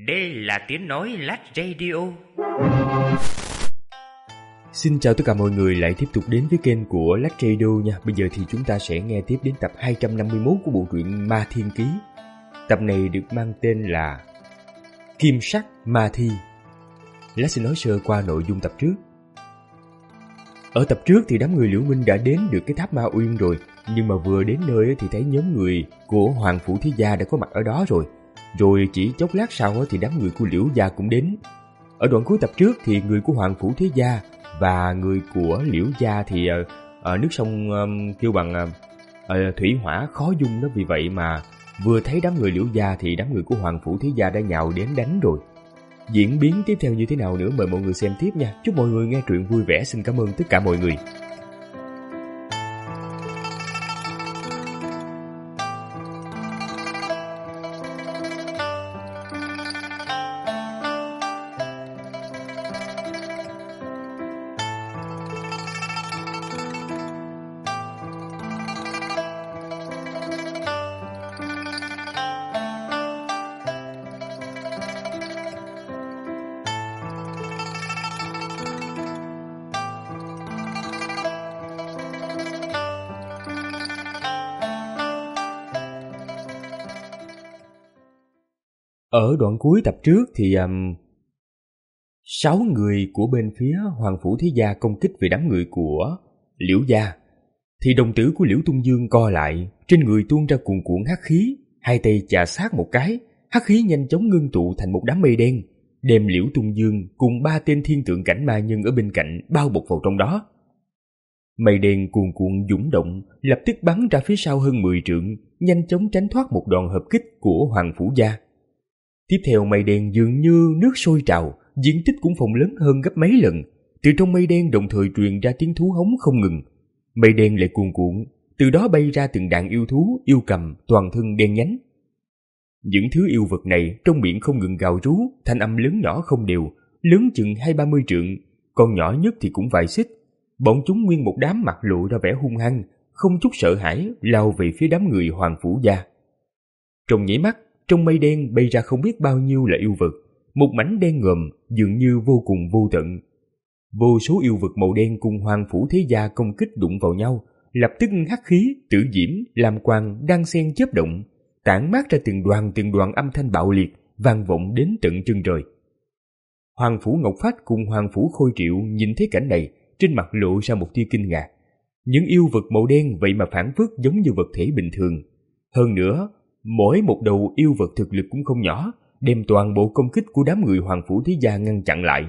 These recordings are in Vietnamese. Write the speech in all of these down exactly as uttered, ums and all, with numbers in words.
Đây là tiếng nói Lách Radio. Xin chào tất cả mọi người lại tiếp tục đến với kênh của Lách Radio nha. Bây giờ thì chúng ta sẽ nghe tiếp đến tập hai trăm năm mươi mốt của bộ truyện Ma Thiên Ký. Tập này được mang tên là Kim Sắc Ma Thi. Lách sẽ nói sơ qua nội dung tập trước. Ở tập trước thì đám người Liễu Minh đã đến được cái tháp Ma Uyên rồi, nhưng mà vừa đến nơi thì thấy nhóm người của Hoàng Phủ Thế Gia đã có mặt ở đó rồi. Rồi chỉ chốc lát sau thì đám người của Liễu Gia cũng đến. Ở đoạn cuối tập trước thì người của Hoàng Phủ Thế Gia và người của Liễu Gia thì uh, uh, nước sông um, kêu bằng uh, uh, thủy hỏa khó dung đó, vì vậy mà vừa thấy đám người Liễu Gia thì đám người của Hoàng Phủ Thế Gia đã nhào đến đánh rồi. Diễn biến tiếp theo như thế nào nữa mời mọi người xem tiếp nha. Chúc mọi người nghe truyện vui vẻ. Xin cảm ơn tất cả mọi người. Ở đoạn cuối tập trước thì um, sáu người của bên phía Hoàng Phủ Thế Gia công kích về đám người của Liễu Gia. Thì đồng tử của Liễu Tung Dương co lại, trên người tuôn ra cuồn cuộn hắc khí, hai tay chà sát một cái, hắc khí nhanh chóng ngưng tụ thành một đám mây đen, đem Liễu Tung Dương cùng ba tên thiên tượng cảnh ma nhân ở bên cạnh bao bọc vào trong đó. Mây đen cuồn cuộn dũng động, lập tức bắn ra phía sau hơn mười trượng, nhanh chóng tránh thoát một đòn hợp kích của Hoàng Phủ Gia. Tiếp theo mây đen dường như nước sôi trào, diện tích cũng phồng lớn hơn gấp mấy lần. Từ trong mây đen đồng thời truyền ra tiếng thú hống không ngừng. Mây đen lại cuồn cuộn, từ đó bay ra từng đàn yêu thú, yêu cầm, toàn thân đen nhánh. Những thứ yêu vật này trong miệng không ngừng gào rú, thanh âm lớn nhỏ không đều, lớn chừng hai ba mươi trượng, còn nhỏ nhất thì cũng vài xích. Bọn chúng nguyên một đám mặt lộ ra vẻ hung hăng, không chút sợ hãi, lao về phía đám người Hoàng Phủ Gia. Trong nháy mắt, trong mây đen bay ra không biết bao nhiêu là yêu vật, một mảnh đen ngòm dường như vô cùng vô tận. Vô số yêu vật màu đen cùng Hoàng Phủ Thế Gia công kích đụng vào nhau, lập tức hắc khí, tử diễm, lam quang đan xen chớp động, tản mát ra từng đoàn từng đoàn âm thanh bạo liệt, vang vọng đến tận chân trời. Hoàng Phủ Ngọc Phách cùng Hoàng Phủ Khôi Triệu nhìn thấy cảnh này, trên mặt lộ ra một tia kinh ngạc. Những yêu vật màu đen vậy mà phản phất giống như vật thể bình thường. Hơn nữa, mỗi một đầu yêu vật thực lực cũng không nhỏ, đem toàn bộ công kích của đám người Hoàng Phủ Thế Gia ngăn chặn lại.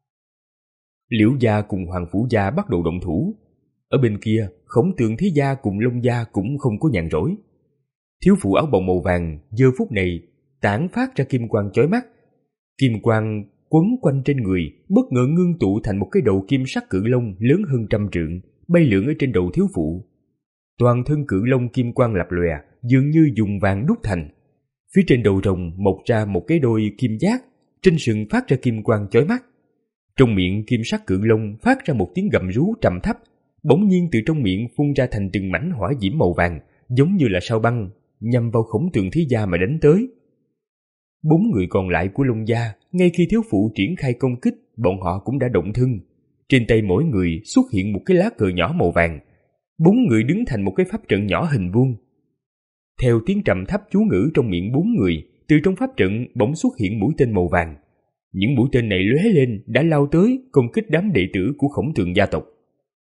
Liễu Gia cùng Hoàng Phủ Gia bắt đầu động thủ. Ở bên kia, Khổng Tường Thế Gia cùng Long Gia cũng không có nhàn rỗi. Thiếu phụ áo bào màu vàng giờ phút này tản phát ra kim quang chói mắt. Kim quang quấn quanh trên người, bất ngờ ngưng tụ thành một cái đầu kim sắc cự long lớn hơn trăm trượng, bay lượn ở trên đầu thiếu phụ. Toàn thân cự long kim quang lập lòe, dường như dùng vàng đúc thành. Phía trên đầu rồng mọc ra một cái đôi kim giác, trên sừng phát ra kim quang chói mắt. Trong miệng kim sắc cự long phát ra một tiếng gầm rú trầm thấp, bỗng nhiên từ trong miệng phun ra thành từng mảnh hỏa diễm màu vàng, giống như là sao băng, nhằm vào Khổng Tường Thế Gia mà đánh tới. Bốn người còn lại của Long Gia, ngay khi thiếu phụ triển khai công kích, bọn họ cũng đã động thân. Trên tay mỗi người xuất hiện một cái lá cờ nhỏ màu vàng. Bốn người đứng thành một cái pháp trận nhỏ hình vuông. Theo tiếng trầm thấp chú ngữ trong miệng bốn người, từ trong pháp trận bỗng xuất hiện mũi tên màu vàng. Những mũi tên này lóe lên đã lao tới công kích đám đệ tử của Khổng Tường gia tộc.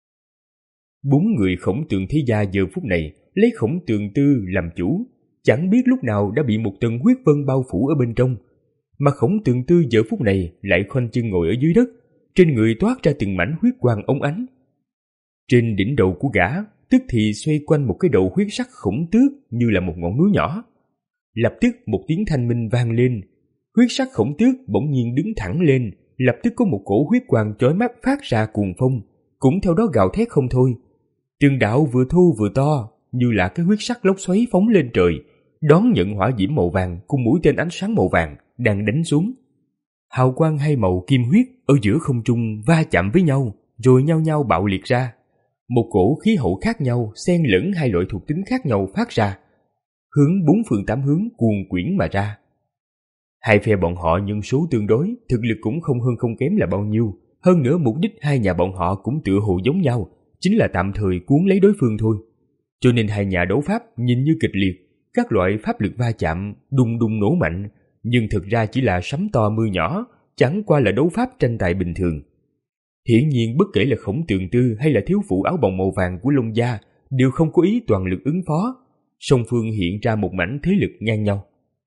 Bốn người Khổng Tường Thế Gia giờ phút này lấy Khổng Tường Tư làm chủ, chẳng biết lúc nào đã bị một tầng huyết vân bao phủ ở bên trong. Mà Khổng Tường Tư giờ phút này lại khoanh chân ngồi ở dưới đất, trên người toát ra từng mảnh huyết quang óng ánh. Trên đỉnh đầu của gã tức thì xoay quanh một cái đầu huyết sắc khổng tước như là một ngọn núi nhỏ. Lập tức một tiếng thanh minh vang lên, huyết sắc khổng tước bỗng nhiên đứng thẳng lên, lập tức có một cổ huyết quang chói mắt phát ra cuồng phong, cũng theo đó gào thét không thôi. Từng đạo vừa thô vừa to, như là cái huyết sắc lốc xoáy phóng lên trời, đón nhận hỏa diễm màu vàng cùng mũi tên ánh sáng màu vàng đang đánh xuống. Hào quang hai màu kim huyết ở giữa không trung va chạm với nhau, rồi nhau nhau bạo liệt ra. Một cổ khí hậu khác nhau xen lẫn hai loại thuộc tính khác nhau phát ra, hướng bốn phương tám hướng cuồn quyển mà ra. Hai phe bọn họ nhân số tương đối, thực lực cũng không hơn không kém là bao nhiêu. Hơn nữa mục đích hai nhà bọn họ cũng tựa hồ giống nhau, chính là tạm thời cuốn lấy đối phương thôi. Cho nên hai nhà đấu pháp nhìn như kịch liệt, các loại pháp lực va chạm, đùng đùng nổ mạnh, nhưng thực ra chỉ là sấm to mưa nhỏ, chẳng qua là đấu pháp tranh tài bình thường. Hiển nhiên bất kể là Khổng Tường Tư hay là thiếu phụ áo bồng màu vàng của Long gia đều không có ý toàn lực ứng phó, song phương hiện ra một mảnh thế lực ngang nhau.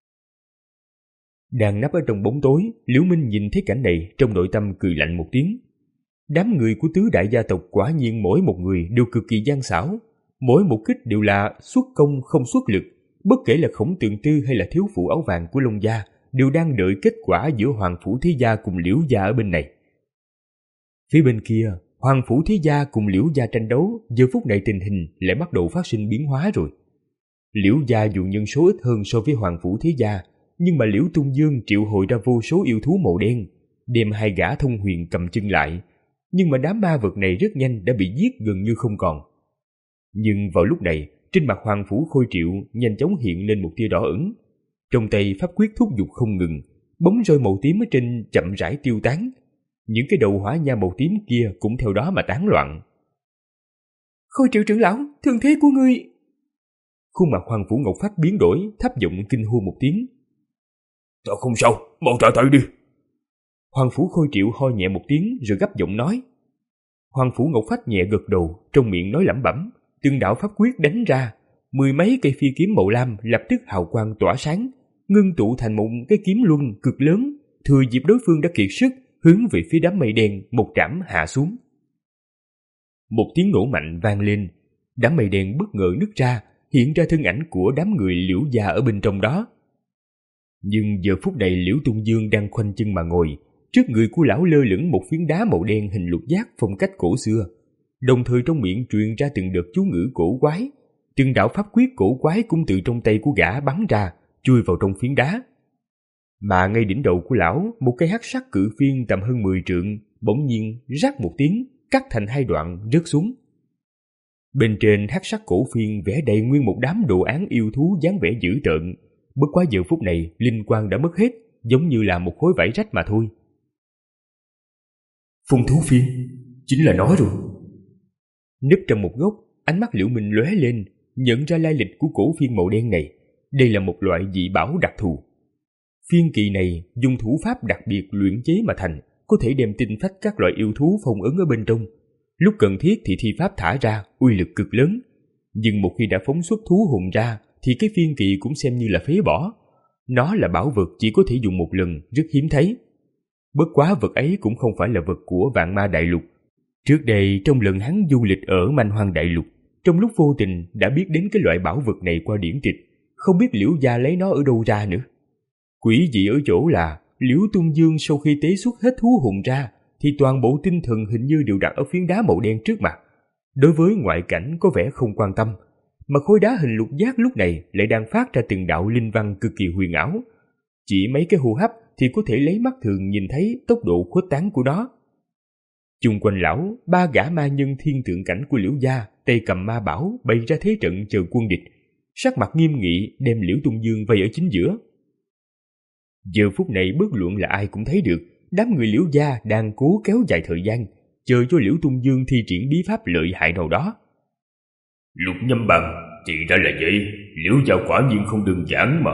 Đang nấp ở trong bóng tối, Liễu Minh nhìn thấy cảnh này trong nội tâm cười lạnh một tiếng. Đám người của tứ đại gia tộc quả nhiên mỗi một người đều cực kỳ gian xảo, mỗi một kích đều là xuất công không xuất lực. Bất kể là Khổng Tường Tư hay là thiếu phụ áo vàng của Long gia đều đang đợi kết quả giữa Hoàng Phủ Thế Gia cùng Liễu gia ở bên này. Phía bên kia, Hoàng Phủ Thế Gia cùng Liễu gia tranh đấu, giờ phút này tình hình lại bắt đầu phát sinh biến hóa rồi. Liễu gia dù nhân số ít hơn so với Hoàng Phủ Thế Gia, nhưng mà Liễu Tung Dương triệu hồi ra vô số yêu thú màu đen, đem hai gã thông huyền cầm chân lại, nhưng mà đám ma vật này rất nhanh đã bị giết gần như không còn. Nhưng vào lúc này, trên mặt Hoàng Phủ Khôi Triệu nhanh chóng hiện lên một tia đỏ ửng, trong tay pháp quyết thúc giục không ngừng, bóng roi màu tím ở trên chậm rãi tiêu tán, những cái đầu hỏa nha màu tím kia cũng theo đó mà tán loạn. Khôi Triệu trưởng lão, thương thế của ngươi... Khuôn mặt Hoàng Phủ Ngọc Phách biến đổi, thấp giọng kinh hô một tiếng. Ta không sao, mau trả tay đi. Hoàng Phủ Khôi Triệu ho nhẹ một tiếng rồi gấp giọng nói. Hoàng Phủ Ngọc Phách nhẹ gật đầu, trong miệng nói lẩm bẩm, từng đạo pháp quyết đánh ra, mười mấy cây phi kiếm màu lam lập tức hào quang tỏa sáng, ngưng tụ thành một cái kiếm luân cực lớn, thừa dịp đối phương đã kiệt sức, hướng về phía đám mây đen một trảm hạ xuống. Một tiếng nổ mạnh vang lên, đám mây đen bất ngờ nứt ra, hiện ra thân ảnh của đám người Liễu gia ở bên trong đó. Nhưng giờ phút này Liễu Tung Dương đang khoanh chân mà ngồi, trước người của lão lơ lửng một phiến đá màu đen hình lục giác phong cách cổ xưa, đồng thời trong miệng truyền ra từng đợt chú ngữ cổ quái, từng đạo pháp quyết cổ quái cũng từ trong tay của gã bắn ra, chui vào trong phiến đá. Mà ngay đỉnh đầu của lão, một cây hắc sắc cự phiên tầm hơn mười trượng, bỗng nhiên rắc một tiếng, cắt thành hai đoạn rớt xuống. Bên trên hắc sắc cổ phiên vẽ đầy nguyên một đám đồ án yêu thú dáng vẻ dữ tợn, bất quá giờ phút này linh quang đã mất hết, giống như là một khối vải rách mà thôi. Phong thú phiên, chính là nó rồi. Núp trong một góc, ánh mắt Liễu Minh lóe lên, nhận ra lai lịch của cổ phiên màu đen này. Đây là một loại dị bảo đặc thù. Phiên kỳ này dùng thủ pháp đặc biệt luyện chế mà thành, có thể đem tinh phách các loại yêu thú phong ấn ở bên trong. Lúc cần thiết thì thi pháp thả ra, uy lực cực lớn. Nhưng một khi đã phóng xuất thú hồn ra, thì cái phiên kỳ cũng xem như là phế bỏ. Nó là bảo vật chỉ có thể dùng một lần, rất hiếm thấy. Bất quá vật ấy cũng không phải là vật của Vạn Ma Đại Lục. Trước đây trong lần hắn du lịch ở Manh Hoang Đại Lục, trong lúc vô tình đã biết đến cái loại bảo vật này qua điển tịch, không biết Liễu gia lấy nó ở đâu ra nữa. Quỷ dị ở chỗ là Liễu Tung Dương sau khi tế xuất hết thú hồn ra, thì toàn bộ tinh thần hình như đều đặt ở phiến đá màu đen trước mặt. Đối với ngoại cảnh có vẻ không quan tâm, mà khối đá hình lục giác lúc này lại đang phát ra từng đạo linh văn cực kỳ huyền ảo. Chỉ mấy cái hô hấp thì có thể lấy mắt thường nhìn thấy tốc độ khuếch tán của nó. Chung quanh lão, ba gã ma nhân thiên tượng cảnh của Liễu gia tay cầm ma bảo bày ra thế trận chờ quân địch, sắc mặt nghiêm nghị đem Liễu Tung Dương vây ở chính giữa. Giờ phút này bất luận là ai cũng thấy được, đám người Liễu gia đang cố kéo dài thời gian, chờ cho Liễu Tung Dương thi triển bí pháp lợi hại nào đó. Lục Nhâm Bằng, thì ra là vậy, Liễu gia quả nhiên không đơn giản mà.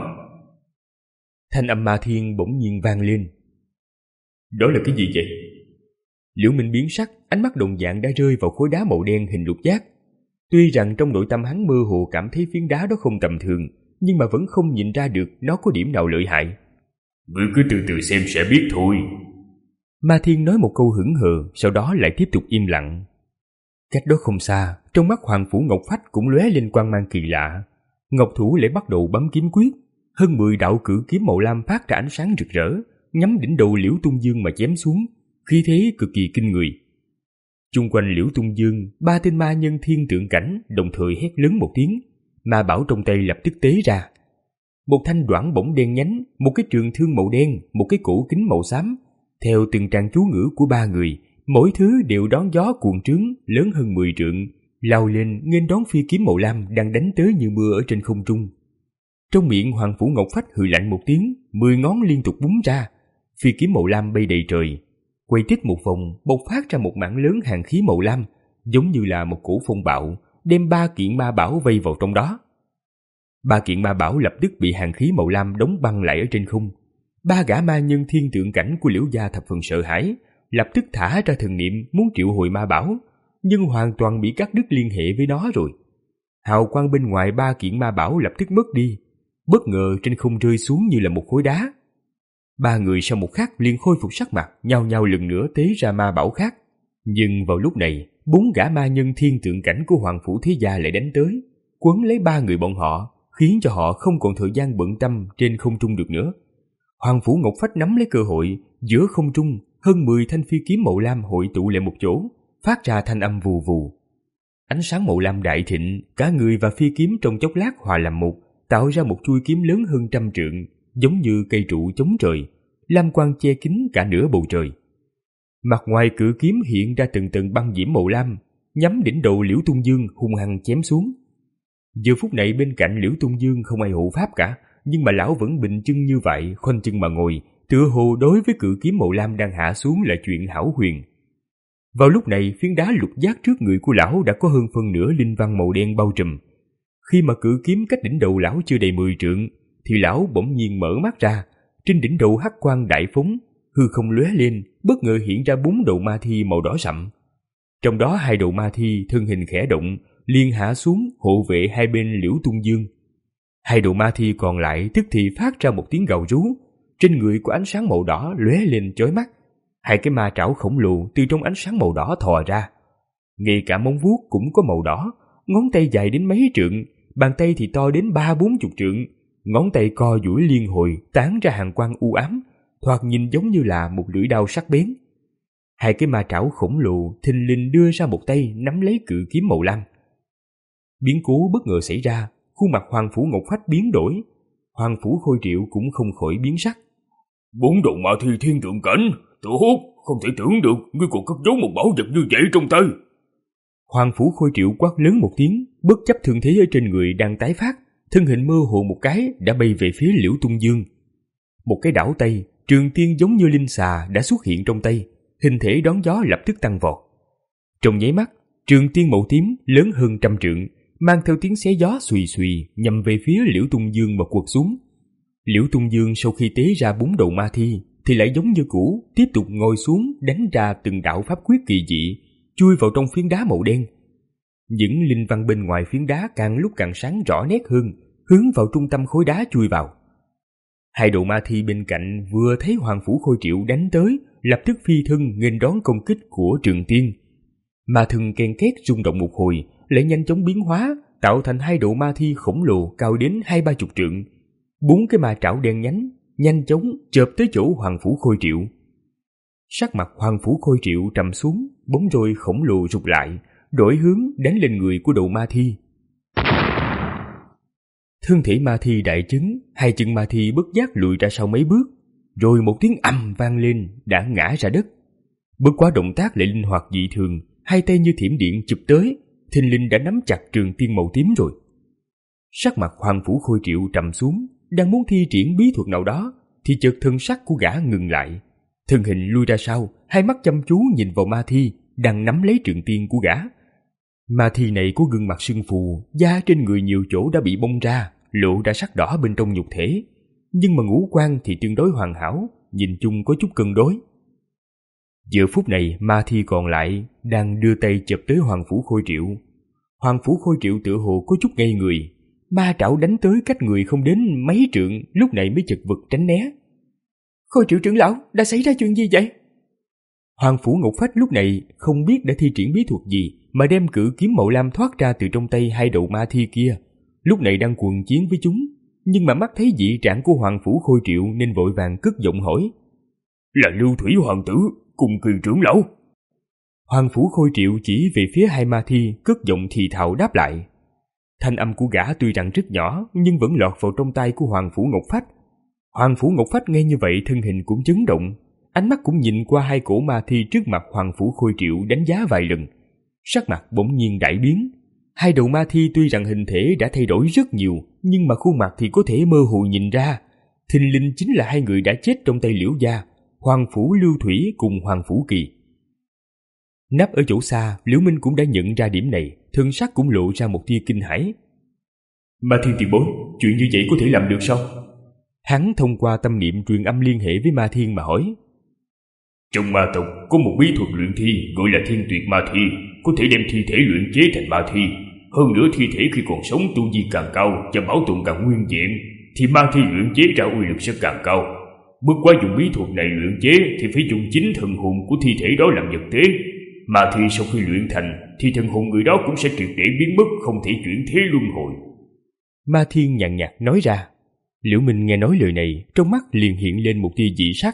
Thanh âm ma thiên bỗng nhiên vang lên. Đó là cái gì vậy? Liễu Minh biến sắc, ánh mắt đồng dạng đã rơi vào khối đá màu đen hình lục giác. Tuy rằng trong nội tâm hắn mơ hồ cảm thấy phiến đá đó không tầm thường, nhưng mà vẫn không nhìn ra được nó có điểm nào lợi hại. Ngươi cứ từ từ xem sẽ biết thôi. Ma Thiên nói một câu hững hờ, sau đó lại tiếp tục im lặng. Cách đó không xa, trong mắt Hoàng Phủ Ngọc Phách cũng lóe lên quang mang kỳ lạ. Ngọc thủ lại bắt đầu bấm kiếm quyết, hơn mười đạo cử kiếm màu lam phát ra ánh sáng rực rỡ, nhắm đỉnh đầu Liễu Tung Dương mà chém xuống, khí thế cực kỳ kinh người. Chung quanh Liễu Tung Dương, ba tên ma nhân thiên tượng cảnh đồng thời hét lớn một tiếng, ma bảo trong tay lập tức tế ra. Một thanh đoản bổng đen nhánh, một cái trường thương màu đen, một cái cổ kính màu xám, theo từng trang chú ngữ của ba người, mỗi thứ đều đón gió cuồng trướng lớn hơn mười trượng, lao lên nghênh đón phi kiếm màu lam đang đánh tới như mưa ở trên không trung. Trong miệng Hoàng Phủ Ngọc Phách hừ lạnh một tiếng, mười ngón liên tục búng ra, phi kiếm màu lam bay đầy trời, quay tít một vòng, bộc phát ra một mảng lớn hàn khí màu lam, giống như là một cổ phong bạo, đem ba kiện ma bảo vây vào trong đó. Ba kiện ma bảo lập tức bị hàn khí màu lam đóng băng lại ở trên không. Ba gã ma nhân thiên tượng cảnh của Liễu gia thập phần sợ hãi, lập tức thả ra thần niệm muốn triệu hồi ma bảo, nhưng hoàn toàn bị cắt đứt liên hệ với nó rồi. Hào quang bên ngoài ba kiện ma bảo lập tức mất đi, bất ngờ trên không rơi xuống như là một khối đá. Ba người sau một khắc liền khôi phục sắc mặt, nhao nhao lần nữa tế ra ma bảo khác. Nhưng vào lúc này, bốn gã ma nhân thiên tượng cảnh của Hoàng Phủ Thế Gia lại đánh tới, quấn lấy ba người bọn họ, khiến cho họ không còn thời gian bận tâm trên không trung được nữa. Hoàng Phủ Ngọc Phách nắm lấy cơ hội, giữa không trung hơn mười thanh phi kiếm màu lam hội tụ lại một chỗ, phát ra thanh âm vù vù. Ánh sáng màu lam đại thịnh, cả người và phi kiếm trong chốc lát hòa làm một, tạo ra một chuôi kiếm lớn hơn trăm trượng, giống như cây trụ chống trời, lam quang che kín cả nửa bầu trời. Mặt ngoài cự kiếm hiện ra từng tầng băng diễm màu lam, nhắm đỉnh đầu Liễu Tung Dương hung hăng chém xuống. Giờ phút này bên cạnh Liễu Tung Dương không ai hộ pháp cả, nhưng mà lão vẫn bình chân như vậy, khoanh chân mà ngồi, tựa hồ đối với cự kiếm màu lam đang hạ xuống là chuyện hão huyền. Vào lúc này, phiến đá lục giác trước người của lão đã có hơn phân nửa linh văn màu đen bao trùm. Khi mà cự kiếm cách đỉnh đầu lão chưa đầy mười trượng, thì lão bỗng nhiên mở mắt ra, trên đỉnh đầu hắc quang đại phóng, hư không lóe lên, bất ngờ hiện ra bốn đầu ma thi màu đỏ sậm. Trong đó hai đầu ma thi thân hình khẽ động, liền hạ xuống hộ vệ hai bên Liễu Tung Dương. Hai đầu ma thi còn lại tức thì phát ra một tiếng gào rú, trên người có ánh sáng màu đỏ lóe lên chói mắt. Hai cái ma trảo khổng lồ từ trong ánh sáng màu đỏ thò ra. Ngay cả móng vuốt cũng có màu đỏ, ngón tay dài đến mấy trượng, bàn tay thì to đến ba bốn chục trượng, ngón tay co duỗi liên hồi tán ra hàn quang u ám, thoạt nhìn giống như là một lưỡi đao sắc bén. Hai cái ma trảo khổng lồ thình lình đưa ra một tay nắm lấy cự kiếm màu lam. Biến cố bất ngờ xảy ra, khuôn mặt Hoàng Phủ Ngọc Phách biến đổi, Hoàng Phủ Khôi Triệu cũng không khỏi biến sắc. Bốn đầu ma thi thiên tượng cảnh, tự hút, không thể tưởng được ngươi còn cất giấu một bảo vật như vậy trong tay. Hoàng Phủ Khôi Triệu quát lớn một tiếng, bất chấp thương thế ở trên người đang tái phát, thân hình mơ hồ một cái đã bay về phía Liễu Tung Dương. Một cái đảo tay, trường tiên giống như linh xà đã xuất hiện trong tay, hình thể đón gió lập tức tăng vọt. Trong nháy mắt, trường tiên màu tím lớn hơn trăm trượng, mang theo tiếng xé gió xùy xùy nhằm về phía Liễu Tung Dương mà quật xuống. Liễu Tung Dương sau khi tế ra bốn đầu ma thi thì lại giống như cũ, tiếp tục ngồi xuống đánh ra từng đạo pháp quyết kỳ dị, chui vào trong phiến đá màu đen. Những linh văn bên ngoài phiến đá càng lúc càng sáng rõ nét hơn, hướng vào trung tâm khối đá chui vào. Hai đầu ma thi bên cạnh vừa thấy Hoàng Phủ Khôi Triệu đánh tới, lập tức phi thân nghênh đón công kích của Trường Tiên. Ma thân ken két rung động một hồi, lại nhanh chóng biến hóa, tạo thành hai đầu ma thi khổng lồ cao đến hai ba chục trượng. Bốn cái ma trảo đen nhánh nhanh chóng chộp tới chỗ Hoàng Phủ Khôi Triệu. Sắc mặt Hoàng Phủ Khôi Triệu trầm xuống, bóng roi khổng lồ rụt lại, đổi hướng đánh lên người của đầu ma thi. Thân thể ma thi đại chấn, hai chân ma thi bất giác lùi ra sau mấy bước, rồi một tiếng ầm vang lên đã ngã ra đất. Bất quá động tác lại linh hoạt dị thường, hai tay như thiểm điện chụp tới, thình lình đã nắm chặt trường tiên màu tím rồi. Sắc mặt Hoàng Phủ Khôi Triệu trầm xuống, đang muốn thi triển bí thuật nào đó, thì chợt thân sắc của gã ngừng lại. Thân hình lui ra sau, hai mắt chăm chú nhìn vào ma thi đang nắm lấy trường tiên của gã. Ma thi này có gương mặt sưng phù, da trên người nhiều chỗ đã bị bong ra, lộ ra sắc đỏ bên trong nhục thể, nhưng mà ngũ quan thì tương đối hoàn hảo, nhìn chung có chút cân đối. Giờ phút này ma thi còn lại đang đưa tay chụp tới Hoàng Phủ Khôi Triệu. Hoàng Phủ Khôi Triệu tựa hồ có chút ngây người, ma trảo đánh tới cách người không đến mấy trượng, lúc này mới chật vật tránh né. Khôi Triệu trưởng lão, đã xảy ra chuyện gì vậy? Hoàng Phủ Ngọc Phách lúc này không biết đã thi triển bí thuật gì mà đem cự kiếm màu lam thoát ra từ trong tay hai đầu ma thi kia, lúc này đang cuồng chiến với chúng, nhưng mà mắt thấy dị trạng của Hoàng Phủ Khôi Triệu nên vội vàng cất giọng hỏi. Là Lưu Thủy Hoàng tử cùng Kỳ trưởng lão. Hoàng Phủ Khôi Triệu chỉ về phía hai ma thi, cất giọng thì thào đáp lại. Thanh âm của gã tuy rằng rất nhỏ nhưng vẫn lọt vào trong tai của Hoàng Phủ Ngọc Phách. Hoàng Phủ Ngọc Phách nghe như vậy thân hình cũng chấn động, ánh mắt cũng nhìn qua hai cổ ma thi trước mặt Hoàng Phủ Khôi Triệu đánh giá vài lần, sắc mặt bỗng nhiên đại biến. Hai đầu ma thi tuy rằng hình thể đã thay đổi rất nhiều, nhưng mà khuôn mặt thì có thể mơ hồ nhìn ra. Thình lình chính là hai người đã chết trong tay Liễu gia, Hoàng Phủ Lưu Thủy cùng Hoàng Phủ Kỳ. Nấp ở chỗ xa, Liễu Minh cũng đã nhận ra điểm này, thân sắc cũng lộ ra một tia kinh hãi. Ma Thiên tiền bối, chuyện như vậy có thể làm được sao? Hắn thông qua tâm niệm truyền âm liên hệ với Ma Thiên mà hỏi. Trong ma tộc có một bí thuật luyện thi gọi là Thiên Tuyệt Ma Thi, có thể đem thi thể luyện chế thành ma thi. Hơn nữa thi thể khi còn sống tu vi càng cao và bảo tồn càng nguyên vẹn, thì ma thi luyện chế ra uy lực sẽ càng cao. Bất quá dùng bí thuật này luyện chế thì phải dùng chính thần hồn của thi thể đó làm vật tế. Ma thi sau khi luyện thành thì thần hồn người đó cũng sẽ triệt để biến mất, không thể chuyển thế luân hồi. Ma Thiên nhàn nhạt nói ra. Liễu Minh nghe nói lời này, trong mắt liền hiện lên một tia dị sắc.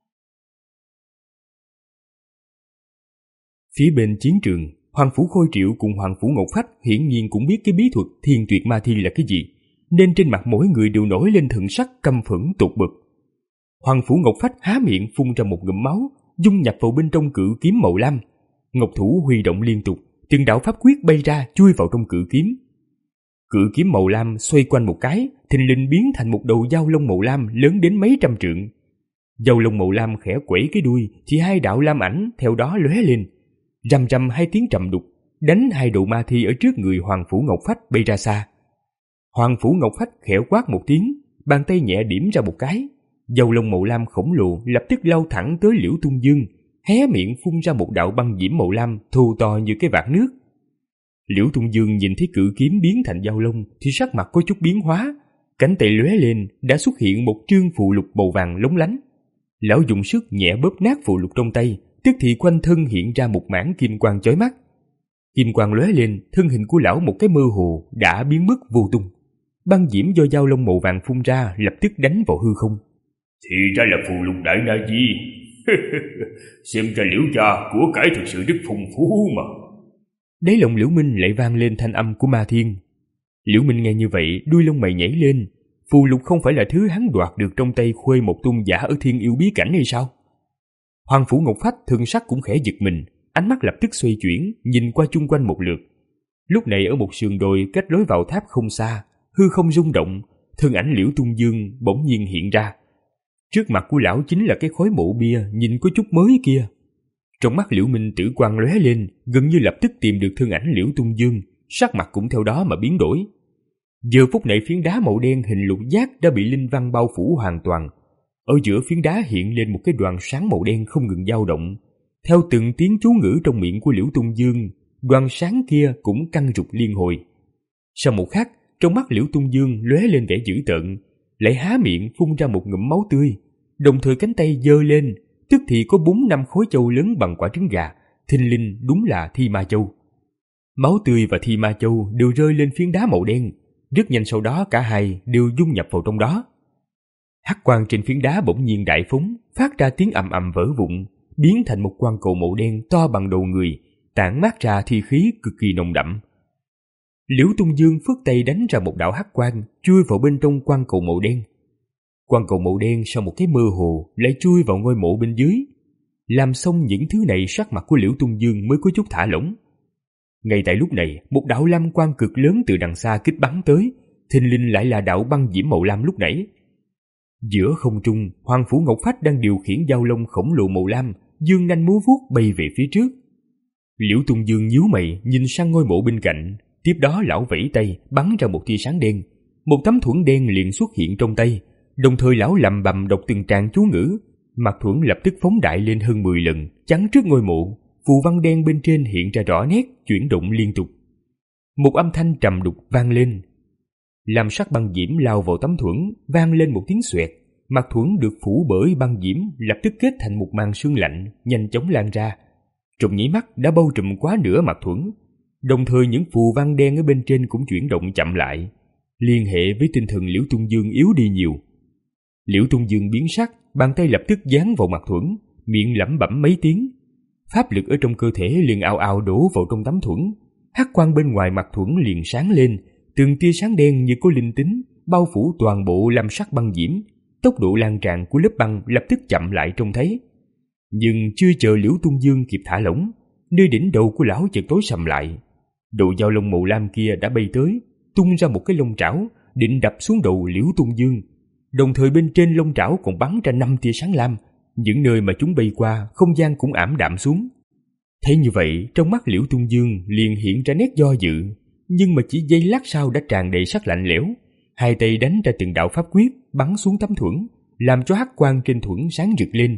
Phía bên chiến trường, Hoàng Phủ Khôi Triệu cùng Hoàng Phủ Ngọc Phách hiển nhiên cũng biết cái bí thuật Thiên Tuyệt Ma Thi là cái gì, nên trên mặt mỗi người đều nổi lên thần sắc căm phẫn tột bực. Hoàng Phủ Ngọc Phách há miệng phun ra một ngụm máu, dung nhập vào bên trong cự kiếm màu lam. Ngọc thủ huy động liên tục, từng đạo pháp quyết bay ra chui vào trong cự kiếm. Cự kiếm màu lam xoay quanh một cái, thình lình biến thành một đầu dao lông màu lam lớn đến mấy trăm trượng. Dao lông màu lam khẽ quẩy cái đuôi, thì hai đạo lam ảnh theo đó lóe lên. Rầm rầm hai tiếng trầm đục, đánh hai đầu ma thi ở trước người Hoàng Phủ Ngọc Phách bay ra xa. Hoàng Phủ Ngọc Phách khẽ quát một tiếng, bàn tay nhẹ điểm ra một cái, dao lông màu lam khổng lồ lập tức lao thẳng tới Liễu Tung Dương, hé miệng phun ra một đạo băng diễm màu lam thô to như cái vạc nước. Liễu Tung Dương nhìn thấy cự kiếm biến thành dao lông thì sắc mặt có chút biến hóa, cánh tay lóe lên đã xuất hiện một trương phù lục màu vàng lóng lánh. Lão dùng sức nhẹ bóp nát phù lục trong tay, tức thì quanh thân hiện ra một mảng kim quang chói mắt. Kim quang lóe lên, thân hình của lão một cái mơ hồ đã biến mất vô tung. Băng diễm do dao lông màu vàng phun ra lập tức đánh vào hư không. Thì ra là phù lục đại na di. Xem ra Liễu gia của cải thực sự rất phong phú mà. Đáy lòng Liễu Minh lại vang lên thanh âm của Ma Thiên. Liễu Minh nghe như vậy, đuôi lông mày nhảy lên. Phù lục không phải là thứ hắn đoạt được trong tay Khuê một tôn giả ở Thiên Yêu bí cảnh hay sao? Hoàng Phủ Ngọc Phách thân sắc cũng khẽ giật mình, ánh mắt lập tức xoay chuyển, nhìn qua chung quanh một lượt. Lúc này ở một sườn đồi cách lối vào tháp không xa, hư không rung động, thân ảnh Liễu Tung Dương bỗng nhiên hiện ra. Trước mặt của lão chính là cái khối mộ bia nhìn có chút mới kia. Trong mắt Liễu Minh tử quang lóe lên, gần như lập tức tìm được thân ảnh Liễu Tung Dương, sắc mặt cũng theo đó mà biến đổi. Giờ phút này phiến đá màu đen hình lục giác đã bị linh văn bao phủ hoàn toàn. Ở giữa phiến đá hiện lên một cái đoàn sáng màu đen không ngừng dao động. Theo từng tiếng chú ngữ trong miệng của Liễu Tung Dương, đoàn sáng kia cũng căng rụt liên hồi. Sau một khắc, trong mắt Liễu Tung Dương lóe lên vẻ dữ tợn, lại há miệng phun ra một ngụm máu tươi, đồng thời cánh tay giơ lên, tức thì có bốn năm khối châu lớn bằng quả trứng gà, thình lình đúng là thi ma châu. Máu tươi và thi ma châu đều rơi lên phiến đá màu đen, rất nhanh sau đó cả hai đều dung nhập vào trong đó. Hắc quang trên phiến đá bỗng nhiên đại phóng, phát ra tiếng ầm ầm vỡ vụn, biến thành một quang cầu màu đen to bằng đầu người, tản mát ra thi khí cực kỳ nồng đậm. Liễu Tung Dương phất tay đánh ra một đạo hắc quang, chui vào bên trong quang cầu màu đen. Quang cầu màu đen sau một cái mơ hồ lại chui vào ngôi mộ bên dưới. Làm xong những thứ này, sắc mặt của Liễu Tung Dương mới có chút thả lỏng. Ngay tại lúc này, một đạo lam quang cực lớn từ đằng xa kích bắn tới, thình lình lại là đạo băng diễm màu lam lúc nãy. Giữa không trung, Hoàng Phủ Ngọc Phách đang điều khiển dao lông khổng lồ màu lam, dương nanh múa vuốt bay về phía trước. Liễu Tung Dương nhíu mày nhìn sang ngôi mộ bên cạnh, tiếp đó lão vẫy tay bắn ra một tia sáng đen, một tấm thuẫn đen liền xuất hiện trong tay, đồng thời lão lầm bầm đọc từng tràng chú ngữ, mặt thuẫn lập tức phóng đại lên hơn mười lần, chắn trước ngôi mộ. Phù văn đen bên trên hiện ra rõ nét, chuyển động liên tục. Một âm thanh trầm đục vang lên. Làm sắc băng diễm lao vào tấm thuẫn, vang lên một tiếng xoẹt. Mặt thuẫn được phủ bởi băng diễm lập tức kết thành một màn sương lạnh, nhanh chóng lan ra. Trong nháy mắt đã bao trùm quá nửa mặt thuẫn. Đồng thời những phù văn đen ở bên trên cũng chuyển động chậm lại, liên hệ với tinh thần Liễu Tung Dương yếu đi nhiều. Liễu Tung Dương biến sắc, bàn tay lập tức dán vào mặt thuẫn, miệng lẩm bẩm mấy tiếng. Pháp lực ở trong cơ thể liền ào ào đổ vào trong tấm thuẫn, hắc quang bên ngoài mặt thuẫn liền sáng lên, từng tia sáng đen như có linh tính bao phủ toàn bộ lam sắc băng diễm. Tốc độ lan tràn của lớp băng lập tức chậm lại trông thấy. Nhưng chưa chờ Liễu Tung Dương kịp thả lỏng, nơi đỉnh đầu của lão chợt tối sầm lại. Đầu dao lông màu lam kia đã bay tới, tung ra một cái lông trảo, định đập xuống đầu Liễu Tung Dương. Đồng thời bên trên lông trảo còn bắn ra năm tia sáng lam, những nơi mà chúng bay qua, không gian cũng ảm đạm xuống. Thế như vậy, trong mắt Liễu Tung Dương liền hiện ra nét do dự, nhưng mà chỉ giây lát sau đã tràn đầy sắc lạnh lẽo. Hai tay đánh ra từng đạo pháp quyết, bắn xuống tấm thuẫn, làm cho hắc quang trên thuẫn sáng rực lên.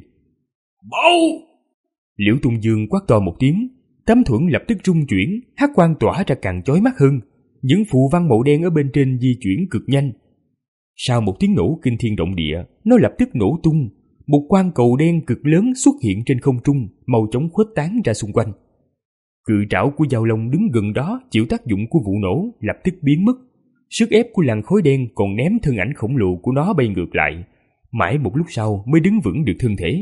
Bao! Liễu Tung Dương quát to một tiếng, tấm thuẫn lập tức rung chuyển, hắc quang tỏa ra càng chói mắt hơn. Những phù văn màu đen ở bên trên di chuyển cực nhanh. Sau một tiếng nổ kinh thiên động địa, nó lập tức nổ tung. Một quang cầu đen cực lớn xuất hiện trên không trung, màu chóng khuếch tán ra xung quanh. Cự trảo của Dao Long đứng gần đó chịu tác dụng của vụ nổ, lập tức biến mất. Sức ép của làn khói đen còn ném thân ảnh khổng lồ của nó bay ngược lại. Mãi một lúc sau mới đứng vững được thân thể.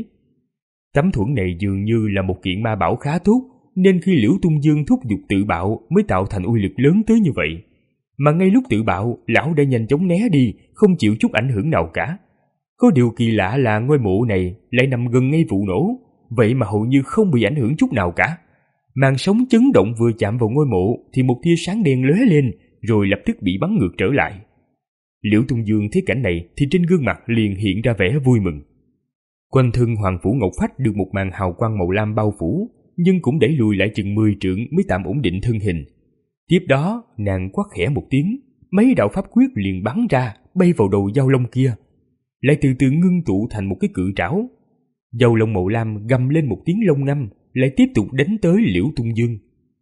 Tấm thuẫn này dường như là một kiện ma bảo khá tốt, nên khi Liễu Tung Dương thúc giục tự bạo mới tạo thành uy lực lớn tới như vậy. Mà ngay lúc tự bạo, lão đã nhanh chóng né đi, không chịu chút ảnh hưởng nào cả. Có điều kỳ lạ là ngôi mộ này lại nằm gần ngay vụ nổ, vậy mà hầu như không bị ảnh hưởng chút nào cả. Màn sóng chấn động vừa chạm vào ngôi mộ thì một tia sáng đen lóe lên, rồi lập tức bị bắn ngược trở lại. Liễu Tung Dương thấy cảnh này thì trên gương mặt liền hiện ra vẻ vui mừng. Quanh thân Hoàng Phủ Ngọc Phách được một màn hào quang màu lam bao phủ, nhưng cũng đẩy lùi lại chừng mười trượng mới tạm ổn định thân hình. Tiếp đó, nàng quát khẽ một tiếng, mấy đạo pháp quyết liền bắn ra, bay vào đầu Dao Long kia, lại từ từ ngưng tụ thành một cái cự trảo. Dao Long màu lam gầm lên một tiếng long ngâm, lại tiếp tục đánh tới Liễu Tung Dương.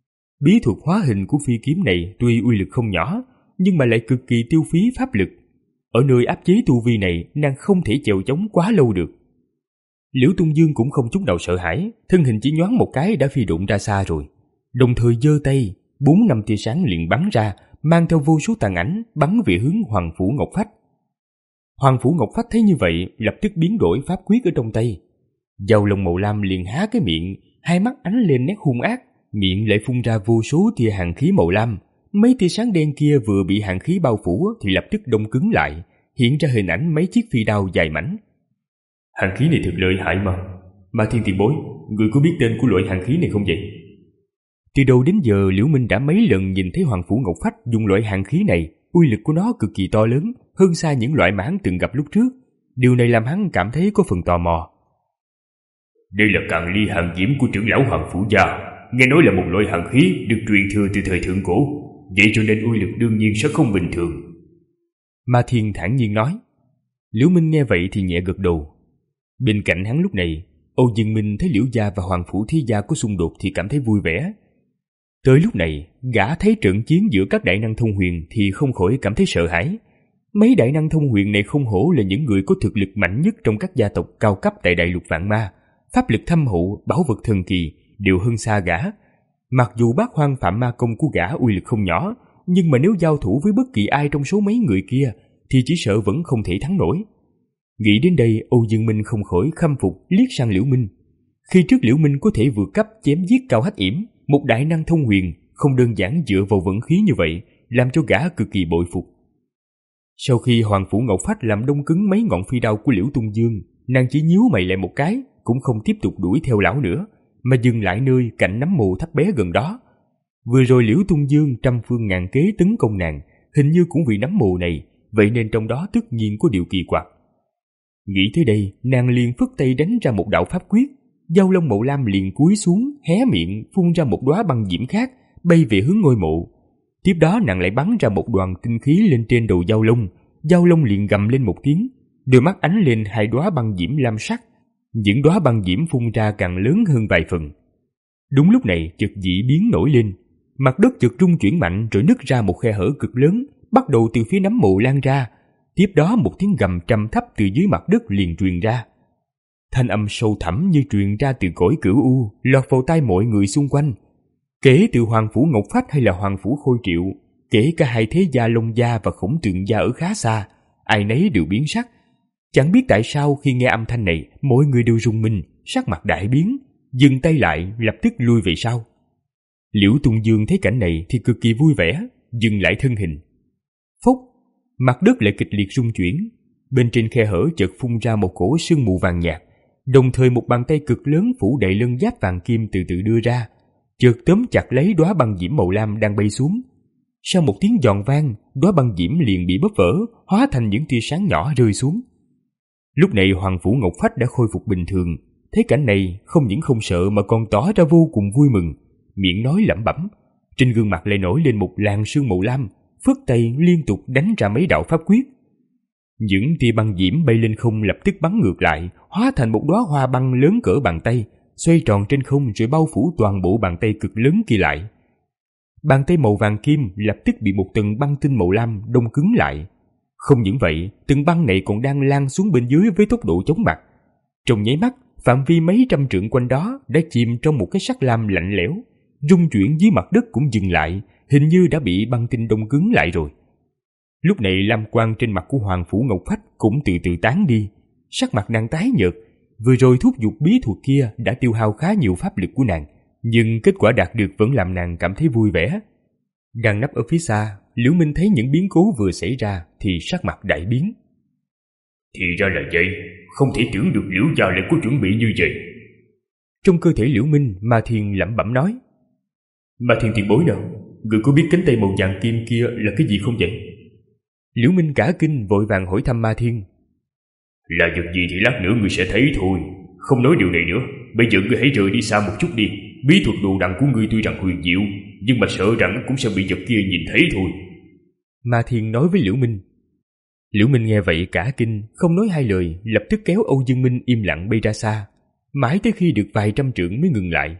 Bí thuật hóa hình của phi kiếm này tuy uy lực không nhỏ, nhưng mà lại cực kỳ tiêu phí pháp lực. Ở nơi áp chế tu vi này, nàng không thể chèo chống quá lâu được. Liễu Tung Dương cũng không chút nào sợ hãi, thân hình chỉ nhoáng một cái đã phi độn ra xa rồi. Đồng thời giơ tay, bốn năm tia sáng liền bắn ra, mang theo vô số tàn ảnh bắn về hướng Hoàng Phủ Ngọc Phách. Hoàng Phủ Ngọc Phách thấy như vậy, lập tức biến đổi pháp quyết ở trong tay. Dao Long màu lam liền há cái miệng, hai mắt ánh lên nét hung ác, miệng lại phun ra vô số tia hàn khí màu lam. Mấy tia sáng đen kia vừa bị hàn khí bao phủ thì lập tức đông cứng lại, hiện ra hình ảnh mấy chiếc phi đao dài mảnh. Hàn khí này thật lợi hại mà. Mà Thiên tiền bối, người có biết tên của loại hàn khí này không vậy? Từ đầu đến giờ Liễu Minh đã mấy lần nhìn thấy Hoàng Phủ Ngọc Phách dùng loại hàn khí này, uy lực của nó cực kỳ to lớn, hơn xa những loại mà hắn từng gặp lúc trước. Điều này làm hắn cảm thấy có phần tò mò. Đây là Càn Ly Hàn Diễm của trưởng lão Hoàng Phủ gia, nghe nói là một loại hàn khí được truyền thừa từ thời thượng cổ, vậy cho nên uy lực đương nhiên sẽ không bình thường. Ma Thiên thản nhiên nói. Liễu Minh nghe vậy thì nhẹ gật đầu. Bên cạnh hắn lúc này, Âu Dương Minh thấy Liễu gia và Hoàng Phủ Thế gia có xung đột thì cảm thấy vui vẻ. Tới lúc này, gã thấy trận chiến giữa các đại năng thông huyền thì không khỏi cảm thấy sợ hãi. Mấy đại năng thông huyền này không hổ là những người có thực lực mạnh nhất trong các gia tộc cao cấp tại đại lục vạn ma, pháp lực thâm hậu, bảo vật thần kỳ đều hơn xa gã. Mặc dù Bát Hoang Phạm Ma Công của gã uy lực không nhỏ, nhưng mà nếu giao thủ với bất kỳ ai trong số mấy người kia thì chỉ sợ vẫn không thể thắng nổi. Nghĩ đến đây, Âu Dương Minh không khỏi khâm phục liếc sang Liễu Minh. Khi trước Liễu Minh có thể vượt cấp chém giết Cao Hách Yểm, một đại năng thông huyền, không đơn giản dựa vào vận khí như vậy, làm cho gã cực kỳ bội phục. Sau khi Hoàng Phủ Ngọc Phách làm đông cứng mấy ngọn phi đao của Liễu Tung Dương, nàng chỉ nhíu mày lại một cái, cũng không tiếp tục đuổi theo lão nữa, mà dừng lại nơi cạnh nấm mồ thấp bé gần đó. Vừa rồi Liễu Tung Dương trăm phương ngàn kế tấn công nàng, hình như cũng vì nấm mồ này, vậy nên trong đó tất nhiên có điều kỳ quặc. Nghĩ tới đây, nàng liền phất tay đánh ra một đạo pháp quyết, Dao Long màu lam liền cúi xuống, hé miệng phun ra một đóa băng diễm khác, bay về hướng ngôi mộ. Tiếp đó nàng lại bắn ra một đoàn tinh khí lên trên đầu Dao Long, Dao Long liền gầm lên một tiếng, đôi mắt ánh lên hai đóa băng diễm lam sắc. Những đóa băng diễm phun ra càng lớn hơn vài phần. Đúng lúc này chợt dị biến nổi lên, mặt đất chợt rung chuyển mạnh rồi nứt ra một khe hở cực lớn, bắt đầu từ phía nấm mộ lan ra. Tiếp đó một tiếng gầm trầm thấp từ dưới mặt đất liền truyền ra. Thanh âm sâu thẳm như truyền ra từ cõi cửu u, lọt vào tai mọi người xung quanh. Kể từ Hoàng Phủ Ngọc Phách hay là Hoàng Phủ Khôi Triệu, kể cả hai thế gia Long gia và Khổng Tường gia ở khá xa, ai nấy đều biến sắc. Chẳng biết tại sao khi nghe âm thanh này, mỗi người đều rùng mình, sắc mặt đại biến, dừng tay lại lập tức lui về sau. Liễu Tung Dương thấy cảnh này thì cực kỳ vui vẻ, dừng lại thân hình. Phốc, mặt đất lại kịch liệt rung chuyển, bên trên khe hở chợt phun ra một cổ sương mù vàng nhạt, đồng thời một bàn tay cực lớn phủ đầy lân giáp vàng kim từ từ đưa ra, chợt tóm chặt lấy đóa băng diễm màu lam đang bay xuống. Sau một tiếng giòn vang, đóa băng diễm liền bị bóp vỡ, hóa thành những tia sáng nhỏ rơi xuống. Lúc này Hoàng Phủ Ngọc Phách đã khôi phục bình thường, thấy cảnh này không những không sợ mà còn tỏ ra vô cùng vui mừng, miệng nói lẩm bẩm, trên gương mặt lại nổi lên một làn sương màu lam, phất tay liên tục đánh ra mấy đạo pháp quyết. Những tia băng diễm bay lên không lập tức bắn ngược lại, hóa thành một đóa hoa băng lớn cỡ bàn tay, xoay tròn trên không rồi bao phủ toàn bộ bàn tay cực lớn kia lại. Bàn tay màu vàng kim lập tức bị một tầng băng tinh màu lam đông cứng lại. Không những vậy, tầng băng này còn đang lan xuống bên dưới với tốc độ chóng mặt. Trong nháy mắt, phạm vi mấy trăm trượng quanh đó đã chìm trong một cái sắc lam lạnh lẽo, rung chuyển dưới mặt đất cũng dừng lại, hình như đã bị băng tinh đông cứng lại rồi. Lúc này lam quang trên mặt của Hoàng Phủ Ngọc Phách cũng từ từ tán đi, sắc mặt nàng tái nhợt. Vừa rồi thúc giục bí thuật kia đã tiêu hao khá nhiều pháp lực của nàng, nhưng kết quả đạt được vẫn làm nàng cảm thấy vui vẻ. Đang nấp ở phía xa, Liễu Minh thấy những biến cố vừa xảy ra thì sắc mặt đại biến. Thì ra là vậy, không thể tưởng được Liễu gia lại có chuẩn bị như vậy. Trong cơ thể Liễu Minh, Ma Thiên lẩm bẩm nói: Ma Thiên tiền bối nào, người có biết cánh tay màu vàng kim kia là cái gì không vậy? Liễu Minh cả kinh vội vàng hỏi thăm Ma Thiên. Là vật gì thì lát nữa người sẽ thấy thôi, không nói điều này nữa. Bây giờ người hãy rời đi xa một chút đi. Bí thuật đồ đằng của ngươi tuy rằng huyền diệu, nhưng mà sợ rằng cũng sẽ bị vật kia nhìn thấy thôi. Ma Thiên nói với Liễu Minh. Liễu Minh nghe vậy cả kinh, không nói hai lời, lập tức kéo Âu Dương Minh im lặng bay ra xa, mãi tới khi được vài trăm trượng mới ngừng lại.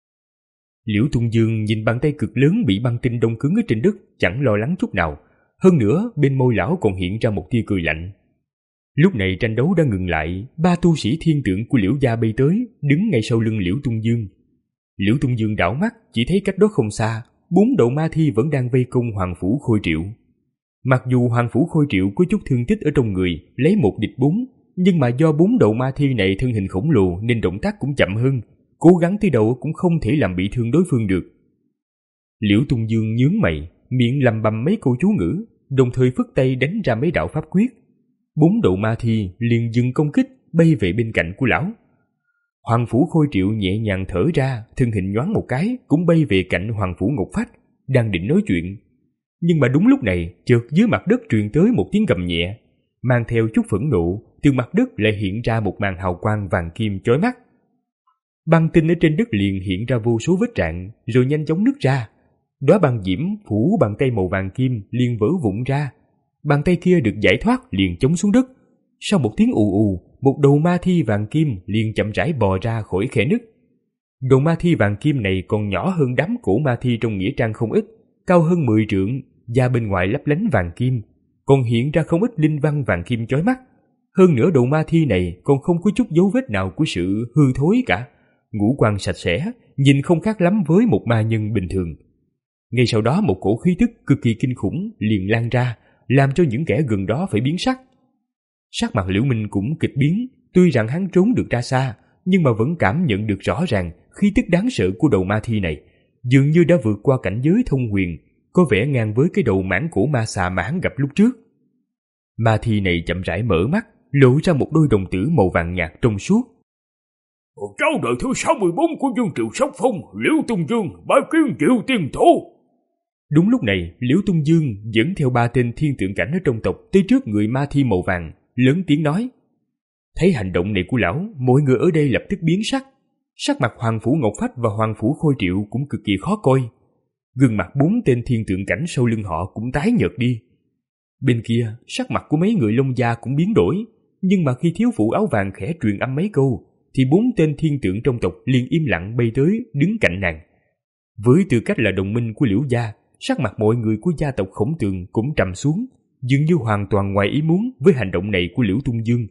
Liễu Tung Dương nhìn bàn tay cực lớn bị băng tinh đông cứng ở trên đất, chẳng lo lắng chút nào. Hơn nữa, bên môi lão còn hiện ra một tia cười lạnh. Lúc này tranh đấu đã ngừng lại, ba tu sĩ thiên tượng của Liễu gia bay tới, đứng ngay sau lưng Liễu Tung Dương. Liễu Tung Dương đảo mắt, chỉ thấy cách đó không xa, bốn đầu ma thi vẫn đang vây công Hoàng Phủ Khôi Triệu. Mặc dù Hoàng Phủ Khôi Triệu có chút thương tích ở trong người, lấy một địch bốn, nhưng mà do bốn đầu ma thi này thân hình khổng lồ nên động tác cũng chậm hơn, cố gắng tới đâu cũng không thể làm bị thương đối phương được. Liễu Tung Dương nhướng mày, miệng lầm bầm mấy câu chú ngữ, đồng thời phất tay đánh ra mấy đạo pháp quyết. Bốn đầu ma thi liền dừng công kích, bay về bên cạnh của lão. Hoàng Phủ Khôi Triệu nhẹ nhàng thở ra, thân hình nhoáng một cái cũng bay về cạnh Hoàng Phủ Ngọc Phách, đang định nói chuyện. Nhưng mà đúng lúc này, chợt dưới mặt đất truyền tới một tiếng gầm nhẹ, mang theo chút phẫn nộ, từ mặt đất lại hiện ra một màn hào quang vàng kim chói mắt. Băng tinh ở trên đất liền hiện ra vô số vết rạn, rồi nhanh chóng nứt ra. Đóa băng diễm phủ bàn tay màu vàng kim liền vỡ vụn ra. Bàn tay kia được giải thoát liền chống xuống đất. Sau một tiếng ù ù, một đầu ma thi vàng kim liền chậm rãi bò ra khỏi khe nứt. Đầu ma thi vàng kim này còn nhỏ hơn đám cổ ma thi trong nghĩa trang không ít, cao hơn mười trượng, da bên ngoài lấp lánh vàng kim, còn hiện ra không ít linh văn vàng kim chói mắt. Hơn nữa đầu ma thi này còn không có chút dấu vết nào của sự hư thối cả, ngũ quan sạch sẽ, nhìn không khác lắm với một ma nhân bình thường. Ngay sau đó một cổ khí tức cực kỳ kinh khủng liền lan ra, làm cho những kẻ gần đó phải biến sắc. Sắc mặt Liễu Minh cũng kịch biến, tuy rằng hắn trốn được ra xa, nhưng mà vẫn cảm nhận được rõ ràng khí tức đáng sợ của đầu ma thi này, dường như đã vượt qua cảnh giới thông huyền, có vẻ ngang với cái đầu mãng cổ ma xà mà hắn gặp lúc trước. Ma thi này chậm rãi mở mắt, lộ ra một đôi đồng tử màu vàng nhạt trong suốt. Cháu đời thứ sáu mươi bốn của Dương Triệu Sóc Phong, Liễu Tung Dương, bái kiến Triệu Tiên Tổ. Đúng lúc này, Liễu Tung Dương dẫn theo ba tên thiên tượng cảnh ở trong tộc tới trước người ma thi màu vàng, lớn tiếng nói. Thấy hành động này của lão, mọi người ở đây lập tức biến sắc. Sắc mặt Hoàng Phủ Ngọc Phách và Hoàng Phủ Khôi Triệu cũng cực kỳ khó coi. Gương mặt bốn tên thiên tượng cảnh sau lưng họ cũng tái nhợt đi. Bên kia, sắc mặt của mấy người Long Gia cũng biến đổi, nhưng mà khi thiếu phụ áo vàng khẽ truyền âm mấy câu, thì bốn tên thiên tượng trong tộc liền im lặng bay tới đứng cạnh nàng. Với tư cách là đồng minh của Liễu gia, sắc mặt mọi người của gia tộc Khổng Tường cũng trầm xuống, dường như hoàn toàn ngoài ý muốn với hành động này của Liễu Tung Dương.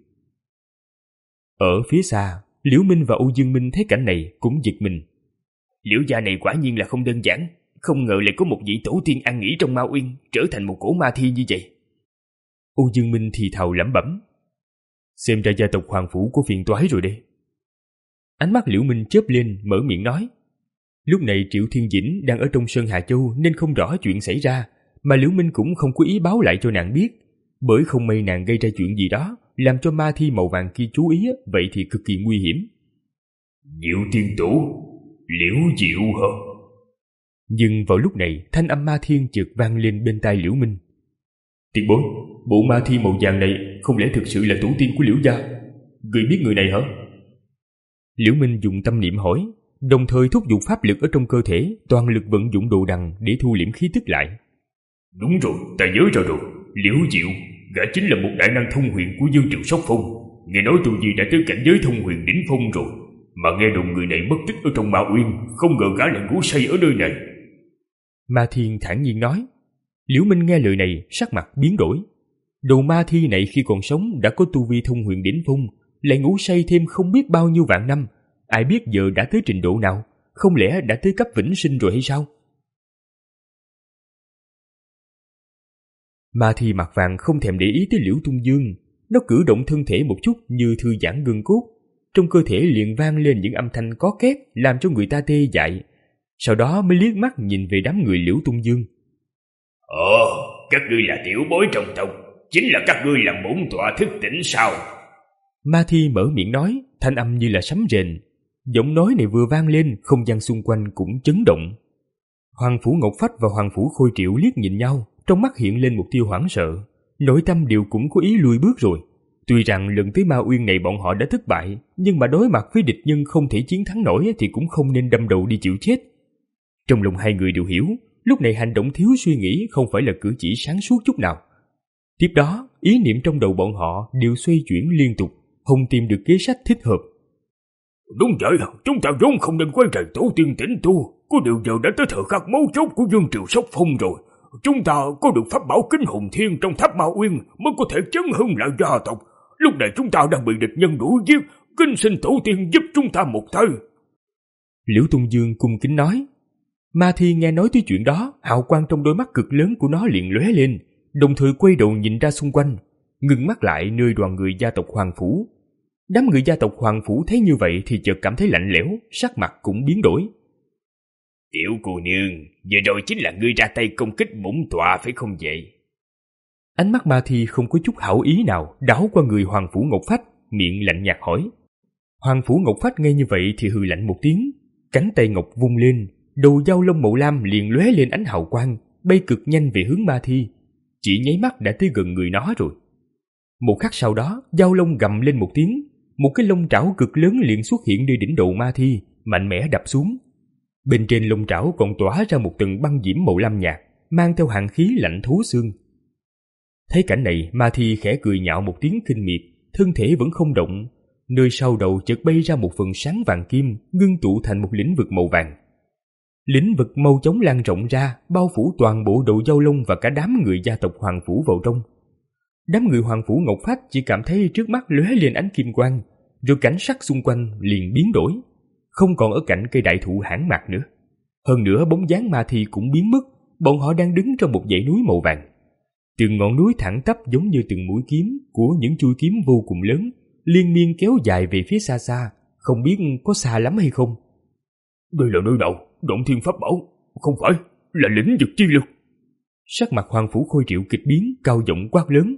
Ở phía xa, Liễu Minh và Âu Dương Minh thấy cảnh này cũng giật mình. Liễu gia này quả nhiên là không đơn giản, không ngờ lại có một vị tổ tiên an nghỉ trong Ma Uyên trở thành một cổ ma thi như vậy. Âu Dương Minh thì thào lẩm bẩm. Xem ra gia tộc Hoàng Phủ có phiền toái rồi đây. Ánh mắt Liễu Minh chớp lên, mở miệng nói. Lúc này Triệu Thiên Dĩnh đang ở trong Sơn Hà Châu nên không rõ chuyện xảy ra, mà Liễu Minh cũng không có ý báo lại cho nàng biết, bởi không may nàng gây ra chuyện gì đó làm cho ma thi màu vàng kia chú ý, vậy thì cực kỳ nguy hiểm. Diệu Tiên Tổ, Liễu Diệu hả? Nhưng vào lúc này, thanh âm ma thiên chợt vang lên bên tai Liễu Minh. Tiền bối, bộ ma thi màu vàng này không lẽ thực sự là tổ tiên của Liễu gia? Người biết người này hả? Liễu Minh dùng tâm niệm hỏi, đồng thời thúc giục pháp lực ở trong cơ thể, toàn lực vận dụng đồ đằng để thu liễm khí tức lại. Đúng rồi, ta nhớ ra rồi. Liễu Diệu, gã chính là một đại năng thông huyền của Dương Triều Sóc Phong. Nghe nói tu vi đã tới cảnh giới thông huyền đỉnh phong rồi, mà nghe đồn người này mất tích ở trong Ma Uyên, không ngờ gã lại ngủ say ở nơi này. Ma Thiên thản nhiên nói. Liễu Minh nghe lời này, sắc mặt biến đổi. Đầu ma thi này khi còn sống đã có tu vi thông huyền đỉnh phong, lại ngủ say thêm không biết bao nhiêu vạn năm, ai biết giờ đã tới trình độ nào, không lẽ đã tới cấp vĩnh sinh rồi hay sao? Ma thi mặt vàng không thèm để ý tới Liễu Tung Dương, nó cử động thân thể một chút như thư giãn gân cốt, trong cơ thể liền vang lên những âm thanh có két làm cho người ta tê dại. Sau đó mới liếc mắt nhìn về đám người Liễu Tung Dương. Ồ, các ngươi là tiểu bối trong tộc, chính là các ngươi làm bổn tọa thức tỉnh sao? Ma thi mở miệng nói, thanh âm như là sấm rền. Giọng nói này vừa vang lên, không gian xung quanh cũng chấn động. Hoàng Phủ Ngọc Phách và Hoàng Phủ Khôi Triệu liếc nhìn nhau, trong mắt hiện lên một tia hoảng sợ. Nội tâm đều cũng có ý lùi bước rồi. Tuy rằng lần tới Ma Uyên này bọn họ đã thất bại, nhưng mà đối mặt với địch nhân không thể chiến thắng nổi thì cũng không nên đâm đầu đi chịu chết. Trong lòng hai người đều hiểu, lúc này hành động thiếu suy nghĩ không phải là cử chỉ sáng suốt chút nào. Tiếp đó, ý niệm trong đầu bọn họ đều xoay chuyển liên tục, không tìm được kế sách thích hợp. Đúng vậy, chúng ta vốn không nên quay rời tổ tiên tĩnh tu, có điều giờ đã tới thời khắc mấu chốt của Dương Triều Sóc Phong rồi. Chúng ta có được pháp bảo Kinh Hồn Thiên trong tháp Ma Uyên mới có thể chấn hưng lại gia tộc. Lúc này chúng ta đang bị địch nhân đuổi giết, Kinh Sinh tổ tiên giúp chúng ta một tay. Liễu Tung Dương cung kính nói. Ma thi nghe nói tới chuyện đó, hào quang trong đôi mắt cực lớn của nó liền lóe lên, đồng thời quay đầu nhìn ra xung quanh, ngưng mắt lại nơi đoàn người gia tộc Hoàng Phủ. Đám người gia tộc Hoàng Phủ thấy như vậy thì chợt cảm thấy lạnh lẽo, sắc mặt cũng biến đổi. Tiểu cô nương, vừa rồi chính là ngươi ra tay công kích bổn tọa phải không vậy? Ánh mắt ma thi không có chút hảo ý nào đảo qua người Hoàng Phủ Ngọc Phách, miệng lạnh nhạt hỏi. Hoàng Phủ Ngọc Phách nghe như vậy thì hừ lạnh một tiếng, cánh tay ngọc vung lên, đầu dao lông màu lam liền lóe lên ánh hào quang, bay cực nhanh về hướng ma thi, chỉ nháy mắt đã tới gần người nó rồi. Một khắc sau đó, dao lông gầm lên một tiếng, một cái lông trảo cực lớn liền xuất hiện nơi đỉnh đầu ma thi, mạnh mẽ đập xuống. Bên trên lông trảo còn tỏa ra một tầng băng diễm màu lam nhạt, mang theo hàn khí lạnh thấu xương. Thấy cảnh này, ma thi khẽ cười nhạo một tiếng khinh miệt, thân thể vẫn không động, nơi sau đầu chợt bay ra một phần sáng vàng kim, ngưng tụ thành một lĩnh vực màu vàng. Lĩnh vực mau chóng lan rộng ra, bao phủ toàn bộ đầu dao lông và cả đám người gia tộc Hoàng Phủ vào trong. Đám người Hoàng Phủ Ngọc Phách chỉ cảm thấy trước mắt lóe lên ánh kim quang, rồi cảnh sắc xung quanh liền biến đổi, không còn ở cạnh cây đại thụ hãn mạc nữa. Hơn nữa bóng dáng ma thi cũng biến mất, bọn họ đang đứng trong một dãy núi màu vàng. Từng ngọn núi thẳng tắp giống như từng mũi kiếm của những chuôi kiếm vô cùng lớn, liên miên kéo dài về phía xa xa, không biết có xa lắm hay không. Đây là nơi nào? Động Thiên Pháp Bảo? Không phải, là lĩnh vực chi lực. Sắc mặt Hoàng Phủ Khôi Triệu kịch biến, cao giọng quát lớn.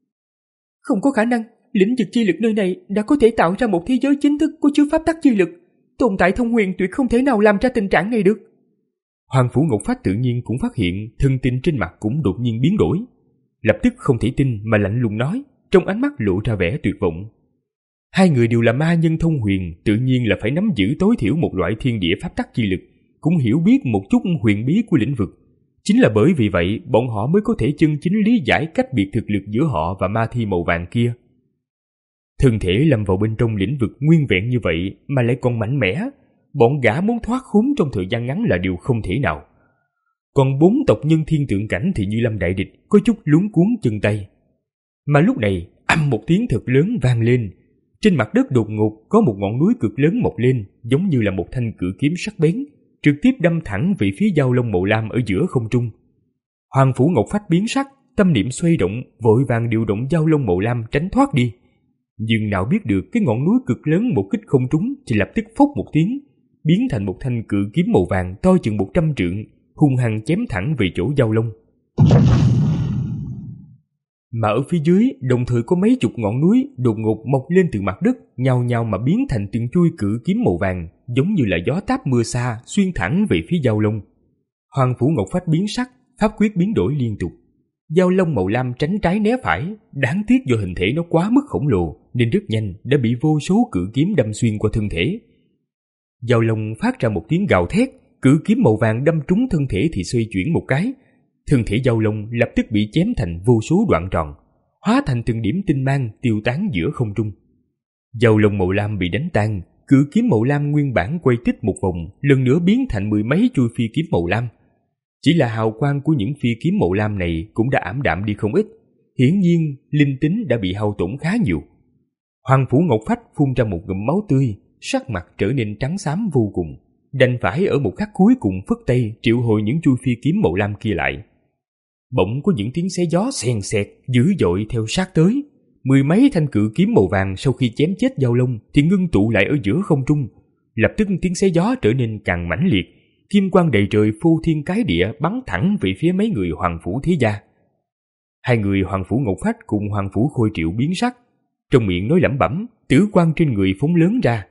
Không có khả năng, lĩnh vực chi lực nơi này đã có thể tạo ra một thế giới chính thức có chứa pháp tắc chi lực. Tồn tại thông huyền tuyệt không thể nào làm ra tình trạng này được. Hoàng Phủ Ngọc Phách tự nhiên cũng phát hiện, thân tin trên mặt cũng đột nhiên biến đổi. Lập tức không thể tin mà lạnh lùng nói, trong ánh mắt lộ ra vẻ tuyệt vọng. Hai người đều là ma nhân thông huyền, tự nhiên là phải nắm giữ tối thiểu một loại thiên địa pháp tắc chi lực, cũng hiểu biết một chút huyền bí của lĩnh vực. Chính là bởi vì vậy, bọn họ mới có thể chân chính lý giải cách biệt thực lực giữa họ và ma thi màu vàng kia. Thân thể lâm vào bên trong lĩnh vực nguyên vẹn như vậy mà lại còn mạnh mẽ, bọn gã muốn thoát khốn trong thời gian ngắn là điều không thể nào. Còn bốn tộc nhân thiên tượng cảnh thì như lâm đại địch, có chút luống cuống chân tay. Mà lúc này, ầm một tiếng thật lớn vang lên. Trên mặt đất đột ngột có một ngọn núi cực lớn mọc lên, giống như là một thanh cự kiếm sắc bén, trực tiếp đâm thẳng về phía dao lông màu lam ở giữa không trung. Hoàng Phủ Ngọc Phách biến sắc, tâm niệm xoay động, vội vàng điều động dao lông màu lam tránh thoát đi. Nhưng nào biết được cái ngọn núi cực lớn một kích không trúng thì lập tức phốc một tiếng, biến thành một thanh cự kiếm màu vàng to chừng một trăm trượng, hung hăng chém thẳng về chỗ dao lông. Mà ở phía dưới, đồng thời có mấy chục ngọn núi đột ngột mọc lên từ mặt đất, nhao nhao mà biến thành từng chuôi cự kiếm màu vàng, giống như là gió táp mưa xa, xuyên thẳng về phía dao lông. Hoàng Phủ Ngọc Phách biến sắc, pháp quyết biến đổi liên tục. Dao long màu lam tránh trái né phải, đáng tiếc do hình thể nó quá mức khổng lồ nên rất nhanh đã bị vô số cự kiếm đâm xuyên qua thân thể. Dao long phát ra một tiếng gào thét, cự kiếm màu vàng đâm trúng thân thể thì xoay chuyển một cái. Thân thể dao long lập tức bị chém thành vô số đoạn tròn, hóa thành từng điểm tinh mang tiêu tán giữa không trung. Dao long màu lam bị đánh tan, cự kiếm màu lam nguyên bản quay tích một vòng, lần nữa biến thành mười mấy chuôi phi kiếm màu lam. Chỉ là hào quang của những phi kiếm màu lam này cũng đã ảm đạm đi không ít, hiển nhiên linh tính đã bị hao tổn khá nhiều. Hoàng Phủ Ngọc Phách phun ra một ngụm máu tươi, sắc mặt trở nên trắng xám vô cùng, đành phải ở một khắc cuối cùng phất tay triệu hồi những chui phi kiếm màu lam kia lại. Bỗng có những tiếng xé gió xèn xẹt dữ dội theo sát tới. Mười mấy thanh cự kiếm màu vàng sau khi chém chết dao long thì ngưng tụ lại ở giữa không trung. Lập tức tiếng xé gió trở nên càng mãnh liệt, kim quang đầy trời phô thiên cái địa bắn thẳng về phía mấy người Hoàng Phủ Thế Gia. Hai người Hoàng Phủ Ngọc Phách cùng Hoàng Phủ Khôi Triệu biến sắc, trong miệng nói lẩm bẩm, tử quang trên người phóng lớn ra.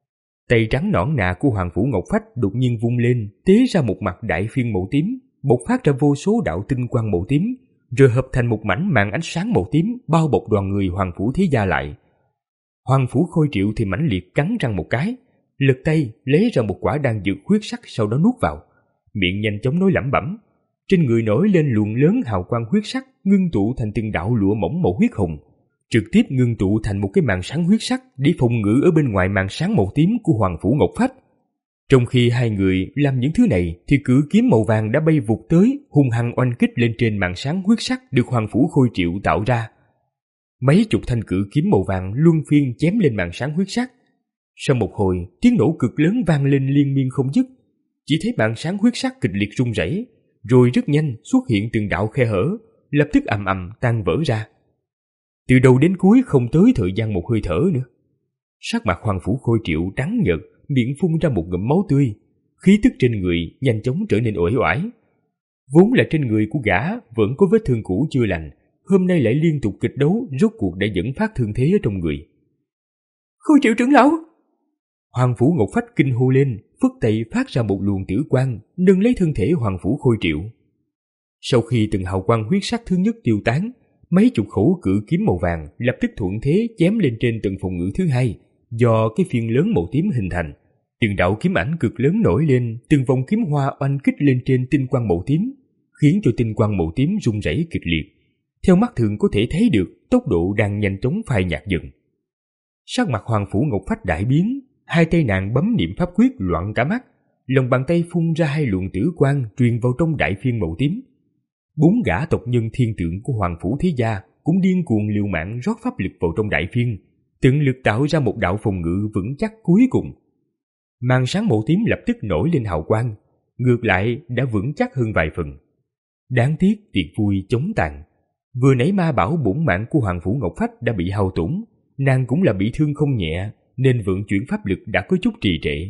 Tay trắng nõn nà của Hoàng Phủ Ngọc Phách đột nhiên vung lên, tế ra một mặt đại phiên màu tím, bộc phát ra vô số đạo tinh quang màu tím, rồi hợp thành một mảnh màn ánh sáng màu tím bao bọc đoàn người Hoàng Phủ Thế Gia lại. Hoàng Phủ Khôi Triệu thì mãnh liệt cắn răng một cái, lật tay lấy ra một quả đan dược huyết sắc, sau đó nuốt vào, miệng nhanh chóng nói lẩm bẩm. Trên người nổi lên luồng lớn hào quang huyết sắc, ngưng tụ thành từng đạo lụa mỏng màu huyết hồng, trực tiếp ngưng tụ thành một cái màn sáng huyết sắc để phòng ngự ở bên ngoài màn sáng màu tím của Hoàng Phủ Ngọc Phách. Trong khi hai người làm những thứ này thì cự kiếm màu vàng đã bay vụt tới, hung hăng oanh kích lên trên màn sáng huyết sắc được Hoàng Phủ Khôi Triệu tạo ra. Mấy chục thanh cự kiếm màu vàng luân phiên chém lên màn sáng huyết sắc. Sau một hồi, tiếng nổ cực lớn vang lên liên miên không dứt. Chỉ thấy màn sáng huyết sắc kịch liệt rung rẩy, rồi rất nhanh xuất hiện từng đạo khe hở, lập tức ầm ầm tan vỡ ra. Từ đầu đến cuối không tới thời gian một hơi thở nữa. Sắc mặt Hoàng Phủ Khôi Triệu trắng nhợt, miệng phun ra một ngụm máu tươi, khí tức trên người nhanh chóng trở nên uể oải. Vốn là trên người của gã vẫn có vết thương cũ chưa lành, hôm nay lại liên tục kịch đấu, rốt cuộc đã dẫn phát thương thế ở trong người. Khôi Triệu trưởng lão! Hoàng Phủ Ngọc Phách kinh hô lên, phất tay phát ra một luồng tử quang, nâng lấy thân thể Hoàng Phủ Khôi Triệu. Sau khi từng hào quang huyết sắc thứ nhất tiêu tán, mấy chục khẩu cự kiếm màu vàng lập tức thuận thế chém lên trên tầng phòng ngự thứ hai, do cái phiên lớn màu tím hình thành. Từng đạo kiếm ảnh cực lớn nổi lên, từng vòng kiếm hoa oanh kích lên trên tinh quang màu tím, khiến cho tinh quang màu tím rung rẩy kịch liệt. Theo mắt thường có thể thấy được, tốc độ đang nhanh chóng phai nhạt dần. Sắc mặt Hoàng Phủ Ngọc Phách đại biến, hai tay nàng bấm niệm pháp quyết loạn cả mắt, lòng bàn tay phun ra hai luồng tử quang truyền vào trong đại phiên màu tím. Bốn gã tộc nhân thiên tượng của Hoàng Phủ Thế Gia cũng điên cuồng liều mạng rót pháp lực vào trong đại phiên, tận lực tạo ra một đạo phòng ngự vững chắc cuối cùng. Màn sáng màu tím lập tức nổi lên hào quang, ngược lại đã vững chắc hơn vài phần. Đáng tiếc tiệc vui chóng tàn. Vừa nãy ma bảo bổn mạng của Hoàng Phủ Ngọc Phách đã bị hao tổn, nàng cũng là bị thương không nhẹ, nên vận chuyển pháp lực đã có chút trì trệ.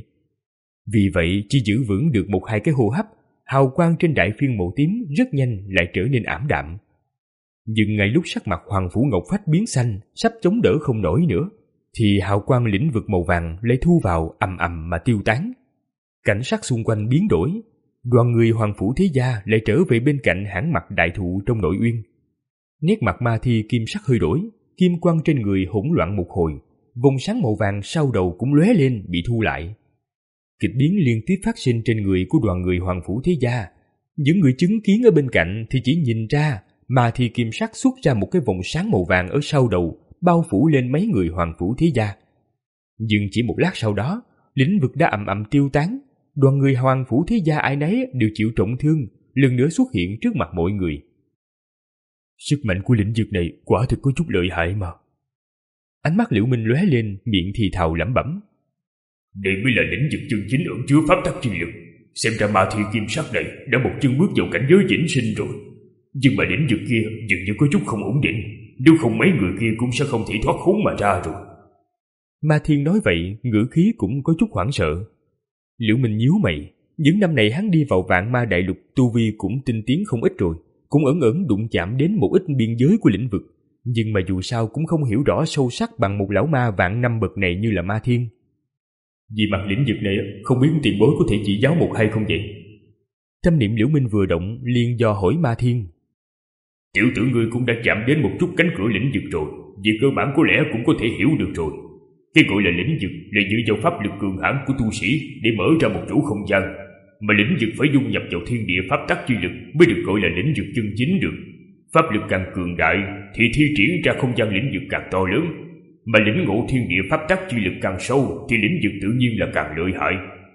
Vì vậy chỉ giữ vững được một hai cái hô hấp, hào quang trên đại phiên màu tím rất nhanh lại trở nên ảm đạm. Nhưng ngay lúc sắc mặt Hoàng Phủ Ngọc Phách biến xanh, sắp chống đỡ không nổi nữa, thì hào quang lĩnh vực màu vàng lại thu vào ầm ầm mà tiêu tán. Cảnh sắc xung quanh biến đổi, đoàn người Hoàng Phủ Thế Gia lại trở về bên cạnh hãng mặt đại thụ trong nội uyên. Nét mặt Ma Thi kim sắc hơi đổi, kim quang trên người hỗn loạn một hồi, vòng sáng màu vàng sau đầu cũng lóe lên bị thu lại. Kịch biến liên tiếp phát sinh trên người của đoàn người Hoàng Phủ Thế Gia. Những người chứng kiến ở bên cạnh thì chỉ nhìn ra Ma Thi kim sắc xuất ra một cái vòng sáng màu vàng ở sau đầu, bao phủ lên mấy người Hoàng Phủ Thế Gia. Nhưng chỉ một lát sau đó, lĩnh vực đã ầm ầm tiêu tán, đoàn người Hoàng Phủ Thế Gia ai nấy đều chịu trọng thương, lần nữa xuất hiện trước mặt mọi người. Sức mạnh của lĩnh vực này quả thực có chút lợi hại mà. Ánh mắt Liễu Minh lóe lên, miệng thì thào lẩm bẩm. Đây mới là lĩnh vực chân chính ẩn chứa pháp tắc chi lực. Xem ra Ma Thi kim sắc này đã một chân bước vào cảnh giới vĩnh sinh rồi. Nhưng mà lĩnh vực kia dường như có chút không ổn định, nếu không mấy người kia cũng sẽ không thể thoát khốn mà ra rồi. Ma Thiên nói vậy, ngữ khí cũng có chút hoảng sợ. Liễu Minh nhíu mày, những năm này hắn đi vào Vạn Ma Đại Lục, tu vi cũng tinh tiến không ít rồi, cũng ẩn ẩn đụng chạm đến một ít biên giới của lĩnh vực, nhưng mà dù sao cũng không hiểu rõ sâu sắc bằng một lão ma vạn năm bậc này như là Ma Thiên. Vì mặt lĩnh vực này không biết tiền bối có thể chỉ giáo một hay không vậy? Tâm niệm Liễu Minh vừa động, liền dò hỏi Ma Thiên. Tiểu tử ngươi cũng đã chạm đến một chút cánh cửa lĩnh vực rồi, về cơ bản có lẽ cũng có thể hiểu được rồi. Cái gọi là lĩnh vực là dựa vào pháp lực cường hãn của tu sĩ để mở ra một chỗ không gian, mà lĩnh vực phải dung nhập vào thiên địa pháp tắc chi lực mới được gọi là lĩnh vực chân chính được. Pháp lực càng cường đại thì thi triển ra không gian lĩnh vực càng to lớn, mà lĩnh ngộ thiên địa pháp tắc chi lực càng sâu thì lĩnh vực tự nhiên là càng lợi hại.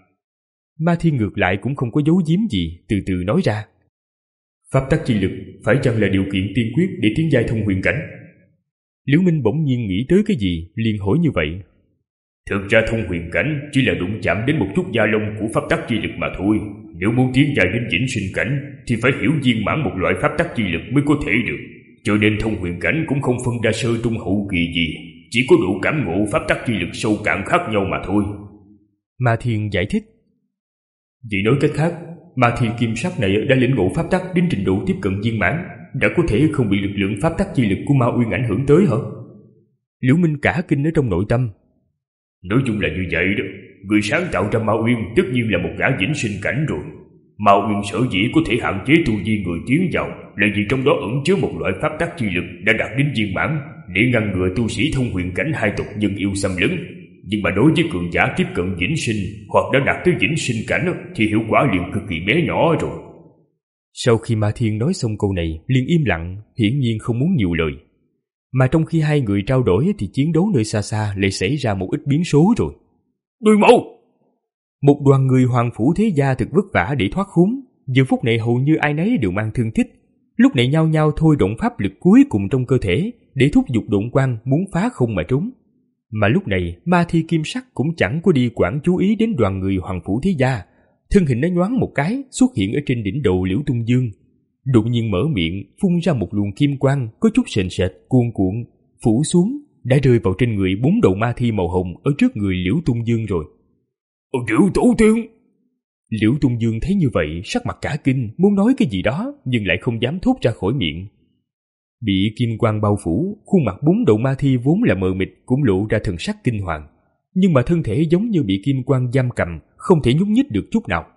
Ma Thiên ngược lại cũng không có giấu giếm gì, từ từ nói ra. Pháp tắc chi lực phải chăng là điều kiện tiên quyết để tiến giai thông huyền cảnh? Liễu Minh bỗng nhiên nghĩ tới cái gì, liền hỏi như vậy. Thực ra thông huyền cảnh chỉ là đụng chạm đến một chút da lông của pháp tắc chi lực mà thôi. Nếu muốn tiến giai đến vĩnh sinh cảnh thì phải hiểu viên mãn một loại pháp tắc chi lực mới có thể được. Cho nên thông huyền cảnh cũng không phân ra sơ trung hậu kỳ gì, chỉ có độ cảm ngộ pháp tắc chi lực sâu cạn khác nhau mà thôi. Ma Thiên giải thích. Vậy nói cách khác, Ma Thiên Kim Sắc này đã lĩnh ngộ pháp tắc đến trình độ tiếp cận viên mãn, đã có thể không bị lực lượng pháp tắc chi lực của Ma Uyên ảnh hưởng tới hả? Liễu Minh cả kinh ở trong nội tâm. Nói chung là như vậy đó. Người sáng tạo ra Ma Uyên tất nhiên là một gã vĩnh sinh cảnh rồi. Ma Uyên sở dĩ có thể hạn chế tu vi người tiến vào là vì trong đó ẩn chứa một loại pháp tắc chi lực đã đạt đến viên mãn, để ngăn ngừa tu sĩ thông huyền cảnh hai tộc nhân yêu xâm lấn. Nhưng mà đối với cường giả tiếp cận vĩnh sinh hoặc đã đạt tới vĩnh sinh cảnh thì hiệu quả liền cực kỳ bé nhỏ rồi. Sau khi Ma Thiên nói xong câu này, liền im lặng, hiển nhiên không muốn nhiều lời. Mà trong khi hai người trao đổi thì chiến đấu nơi xa xa lại xảy ra một ít biến số rồi. Đuôi mẫu! Một đoàn người Hoàng Phủ Thế Gia thực vất vả để thoát khốn, giờ phút này hầu như ai nấy đều mang thương tích. Lúc này nhao nhao thôi động pháp lực cuối cùng trong cơ thể để thúc giục độn quang muốn phá không mà trốn. Mà lúc này Ma Thi Kim Sắc cũng chẳng có đi quản chú ý đến đoàn người Hoàng Phủ Thế Gia. Thân hình nó nhoáng một cái xuất hiện ở trên đỉnh đầu Liễu Tung Dương, đột nhiên mở miệng phun ra một luồng kim quang có chút sền sệt cuồn cuộn phủ xuống, đã rơi vào trên người bốn đầu ma thi màu hồng ở trước người Liễu Tung Dương rồi. Liễu Tổ Tiên! Liễu Tung Dương thấy như vậy sắc mặt cả kinh, muốn nói cái gì đó nhưng lại không dám thốt ra khỏi miệng. Bị kim quang bao phủ, khuôn mặt bốn đầu ma thi vốn là mờ mịt cũng lộ ra thần sắc kinh hoàng, nhưng mà thân thể giống như bị kim quang giam cầm, không thể nhúc nhích được chút nào.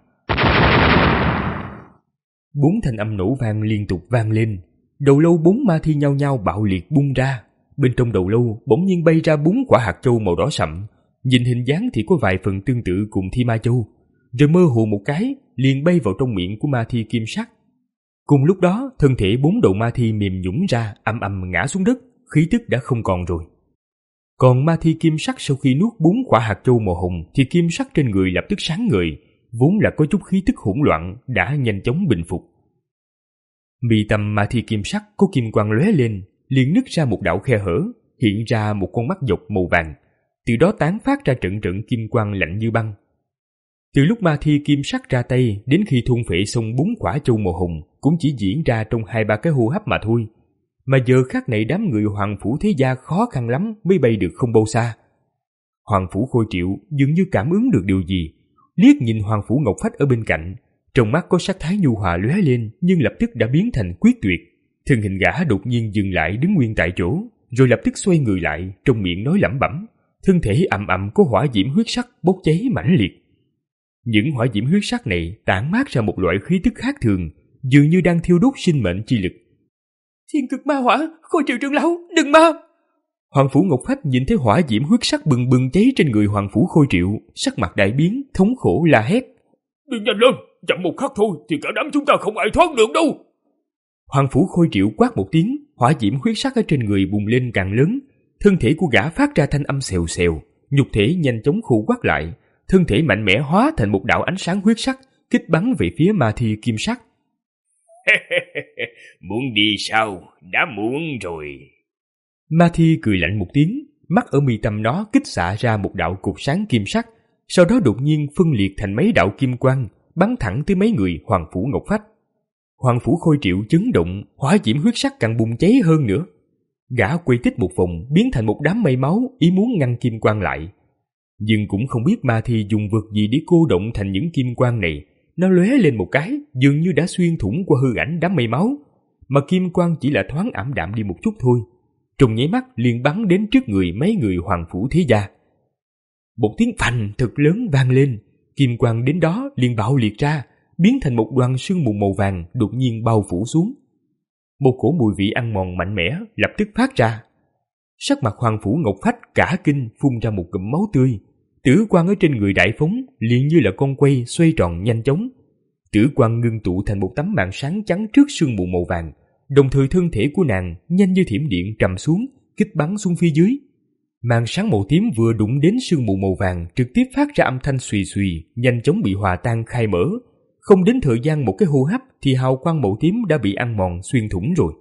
Bốn thanh âm nổ vang liên tục vang lên, đầu lâu bốn ma thi nhao nhao bạo liệt bung ra. Bên trong đầu lâu bỗng nhiên bay ra bốn quả hạt châu màu đỏ sậm, nhìn hình dáng thì có vài phần tương tự cùng thi ma châu, rồi mơ hồ một cái liền bay vào trong miệng của ma thi Kim Sắc. Cùng lúc đó, thân thể bốn đầu ma thi mềm nhũn ra, ầm ầm ngã xuống đất, khí tức đã không còn rồi. Còn ma thi Kim Sắc sau khi nuốt bốn quả hạt châu màu hồng thì kim sắc trên người lập tức sáng ngời, vốn là có chút khí tức hỗn loạn đã nhanh chóng bình phục. Mi tâm ma thi Kim Sắc có kim quang lóe lên, liền nứt ra một đạo khe hở, hiện ra một con mắt dọc màu vàng, từ đó tán phát ra trận trận kim quang lạnh như băng. Từ lúc ma thi Kim Sắc ra tay đến khi thôn phệ xong bốn quả châu màu hồng cũng chỉ diễn ra trong hai ba cái hô hấp mà thôi. Mà giờ khắc này đám người Hoàng Phủ Thế Gia khó khăn lắm mới bay được không bao xa. Hoàng Phủ Khôi Triệu dường như cảm ứng được điều gì, liếc nhìn Hoàng Phủ Ngọc Phách ở bên cạnh, trong mắt có sắc thái nhu hòa lóe lên nhưng lập tức đã biến thành quyết tuyệt. Thân hình gã đột nhiên dừng lại đứng nguyên tại chỗ, rồi lập tức xoay người lại, trong miệng nói lẩm bẩm, thân thể ầm ầm có hỏa diễm huyết sắc bốc cháy mãnh liệt. Những hỏa diễm huyết sắc này tản mát ra một loại khí tức khác thường, dường như đang thiêu đốt sinh mệnh chi lực. Thiên cực ma hỏa, Khôi Triệu trưởng lão, đừng ma! Hoàng Phủ Ngọc Phách nhìn thấy hỏa diễm huyết sắc bừng bừng cháy trên người Hoàng Phủ Khôi Triệu, sắc mặt đại biến, thống khổ la hét. Đi nhanh lên, chậm một khắc thôi thì cả đám chúng ta không ai thoát được đâu. Hoàng Phủ Khôi Triệu quát một tiếng, hỏa diễm huyết sắc ở trên người bùng lên càng lớn, thân thể của gã phát ra thanh âm xèo xèo, nhục thể nhanh chóng khô quắt lại, thân thể mạnh mẽ hóa thành một đạo ánh sáng huyết sắc, kích bắn về phía ma thi Kim Sắc. Muốn đi sao? Đã muộn rồi. Ma thi cười lạnh một tiếng, mắt ở mi tâm nó kích xạ ra một đạo cột sáng kim sắc, sau đó đột nhiên phân liệt thành mấy đạo kim quang, bắn thẳng tới mấy người Hoàng Phủ Ngọc Phách. Hoàng Phủ Khôi Triệu chấn động, hỏa diễm huyết sắc càng bùng cháy hơn nữa. Gã quay tích một vòng, biến thành một đám mây máu, ý muốn ngăn kim quang lại. Nhưng cũng không biết ma thi dùng vật gì để cô động thành những kim quang này. Nó lóe lên một cái, dường như đã xuyên thủng qua hư ảnh đám mây máu, mà kim quang chỉ là thoáng ảm đạm đi một chút thôi. Trong nháy mắt liền bắn đến trước người mấy người Hoàng Phủ Thế Gia. Một tiếng phành thật lớn vang lên, kim quang đến đó liền bạo liệt ra, biến thành một đoàn sương mù màu vàng đột nhiên bao phủ xuống. Một cổ mùi vị ăn mòn mạnh mẽ lập tức phát ra. Sắc mặt Hoàng Phủ Ngọc Phách cả kinh phun ra một ngụm máu tươi. Tử quang ở trên người Đại Phóng liền như là con quay xoay tròn nhanh chóng. Tử quang ngưng tụ thành một tấm màn sáng trắng trước sương mù màu vàng, đồng thời thân thể của nàng nhanh như thiểm điện trầm xuống, kích bắn xuống phía dưới. Màn sáng màu tím vừa đụng đến sương mù màu vàng trực tiếp phát ra âm thanh xùy xùy, nhanh chóng bị hòa tan khai mở. Không đến thời gian một cái hô hấp thì hào quang màu tím đã bị ăn mòn xuyên thủng rồi.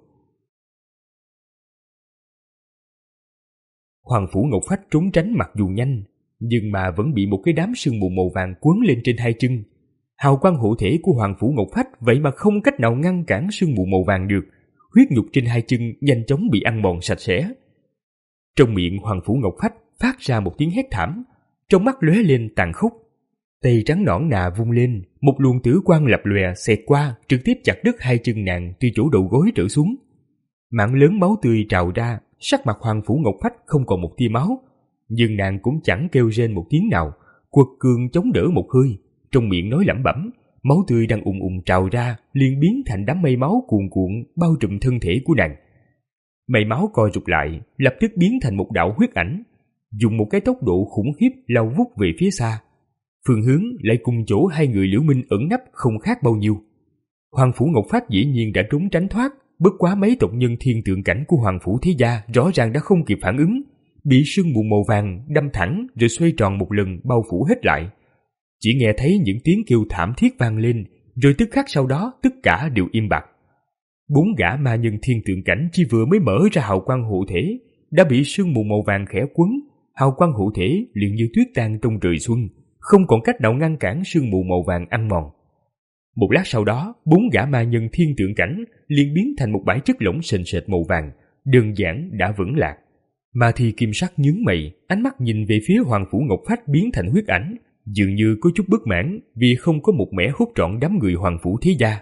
Hoàng Phủ Ngọc Phách trốn tránh mặc dù nhanh, nhưng mà vẫn bị một cái đám sương mù màu vàng quấn lên trên hai chân. Hào quang hộ thể của Hoàng Phủ Ngọc Phách vậy mà không cách nào ngăn cản sương mù màu vàng được, huyết nhục trên hai chân nhanh chóng bị ăn mòn sạch sẽ. Trong miệng Hoàng Phủ Ngọc Phách phát ra một tiếng hét thảm, trong mắt lóe lên tàn khốc. Tay trắng nõn nà vung lên, một luồng tử quang lập lòe xẹt qua, trực tiếp chặt đứt hai chân nàng từ chỗ đầu gối trở xuống. Mảng lớn máu tươi trào ra, sắc mặt Hoàng Phủ Ngọc Phách không còn một tia máu, nhưng nàng cũng chẳng kêu rên một tiếng nào, quật cường chống đỡ một hơi, trong miệng nói lẩm bẩm, máu tươi đang ùn ùn trào ra, liền biến thành đám mây máu cuồn cuộn bao trùm thân thể của nàng. Mây máu co rụt lại, lập tức biến thành một đạo huyết ảnh, dùng một cái tốc độ khủng khiếp lao vút về phía xa. Phương hướng lại cùng chỗ hai người Liễu Minh ẩn nấp không khác bao nhiêu. Hoàng Phủ Ngọc Phách dĩ nhiên đã trốn tránh thoát, bất quá mấy tộc nhân thiên tượng cảnh của Hoàng Phủ Thế Gia rõ ràng đã không kịp phản ứng, bị sương mù màu vàng đâm thẳng rồi xoay tròn một lần bao phủ hết lại. Chỉ nghe thấy những tiếng kêu thảm thiết vang lên, rồi tức khắc sau đó tất cả đều im bặt. Bốn gã ma nhân thiên tượng cảnh chỉ vừa mới mở ra hào quang hộ thể, đã bị sương mù màu vàng khẽ quấn, hào quang hộ thể liền như tuyết tan trong trời xuân, không còn cách nào ngăn cản sương mù màu vàng ăn mòn. Một lát sau đó, bốn gã ma nhân thiên tượng cảnh liền biến thành một bãi chất lỏng sền sệt màu vàng, đơn giản đã vững lạc. Ma Thi Kim Sắc nhướng mày, ánh mắt nhìn về phía Hoàng Phủ Ngọc Phách biến thành huyết ảnh, dường như có chút bất mãn vì không có một mẻ hút trọn đám người Hoàng Phủ Thế Gia.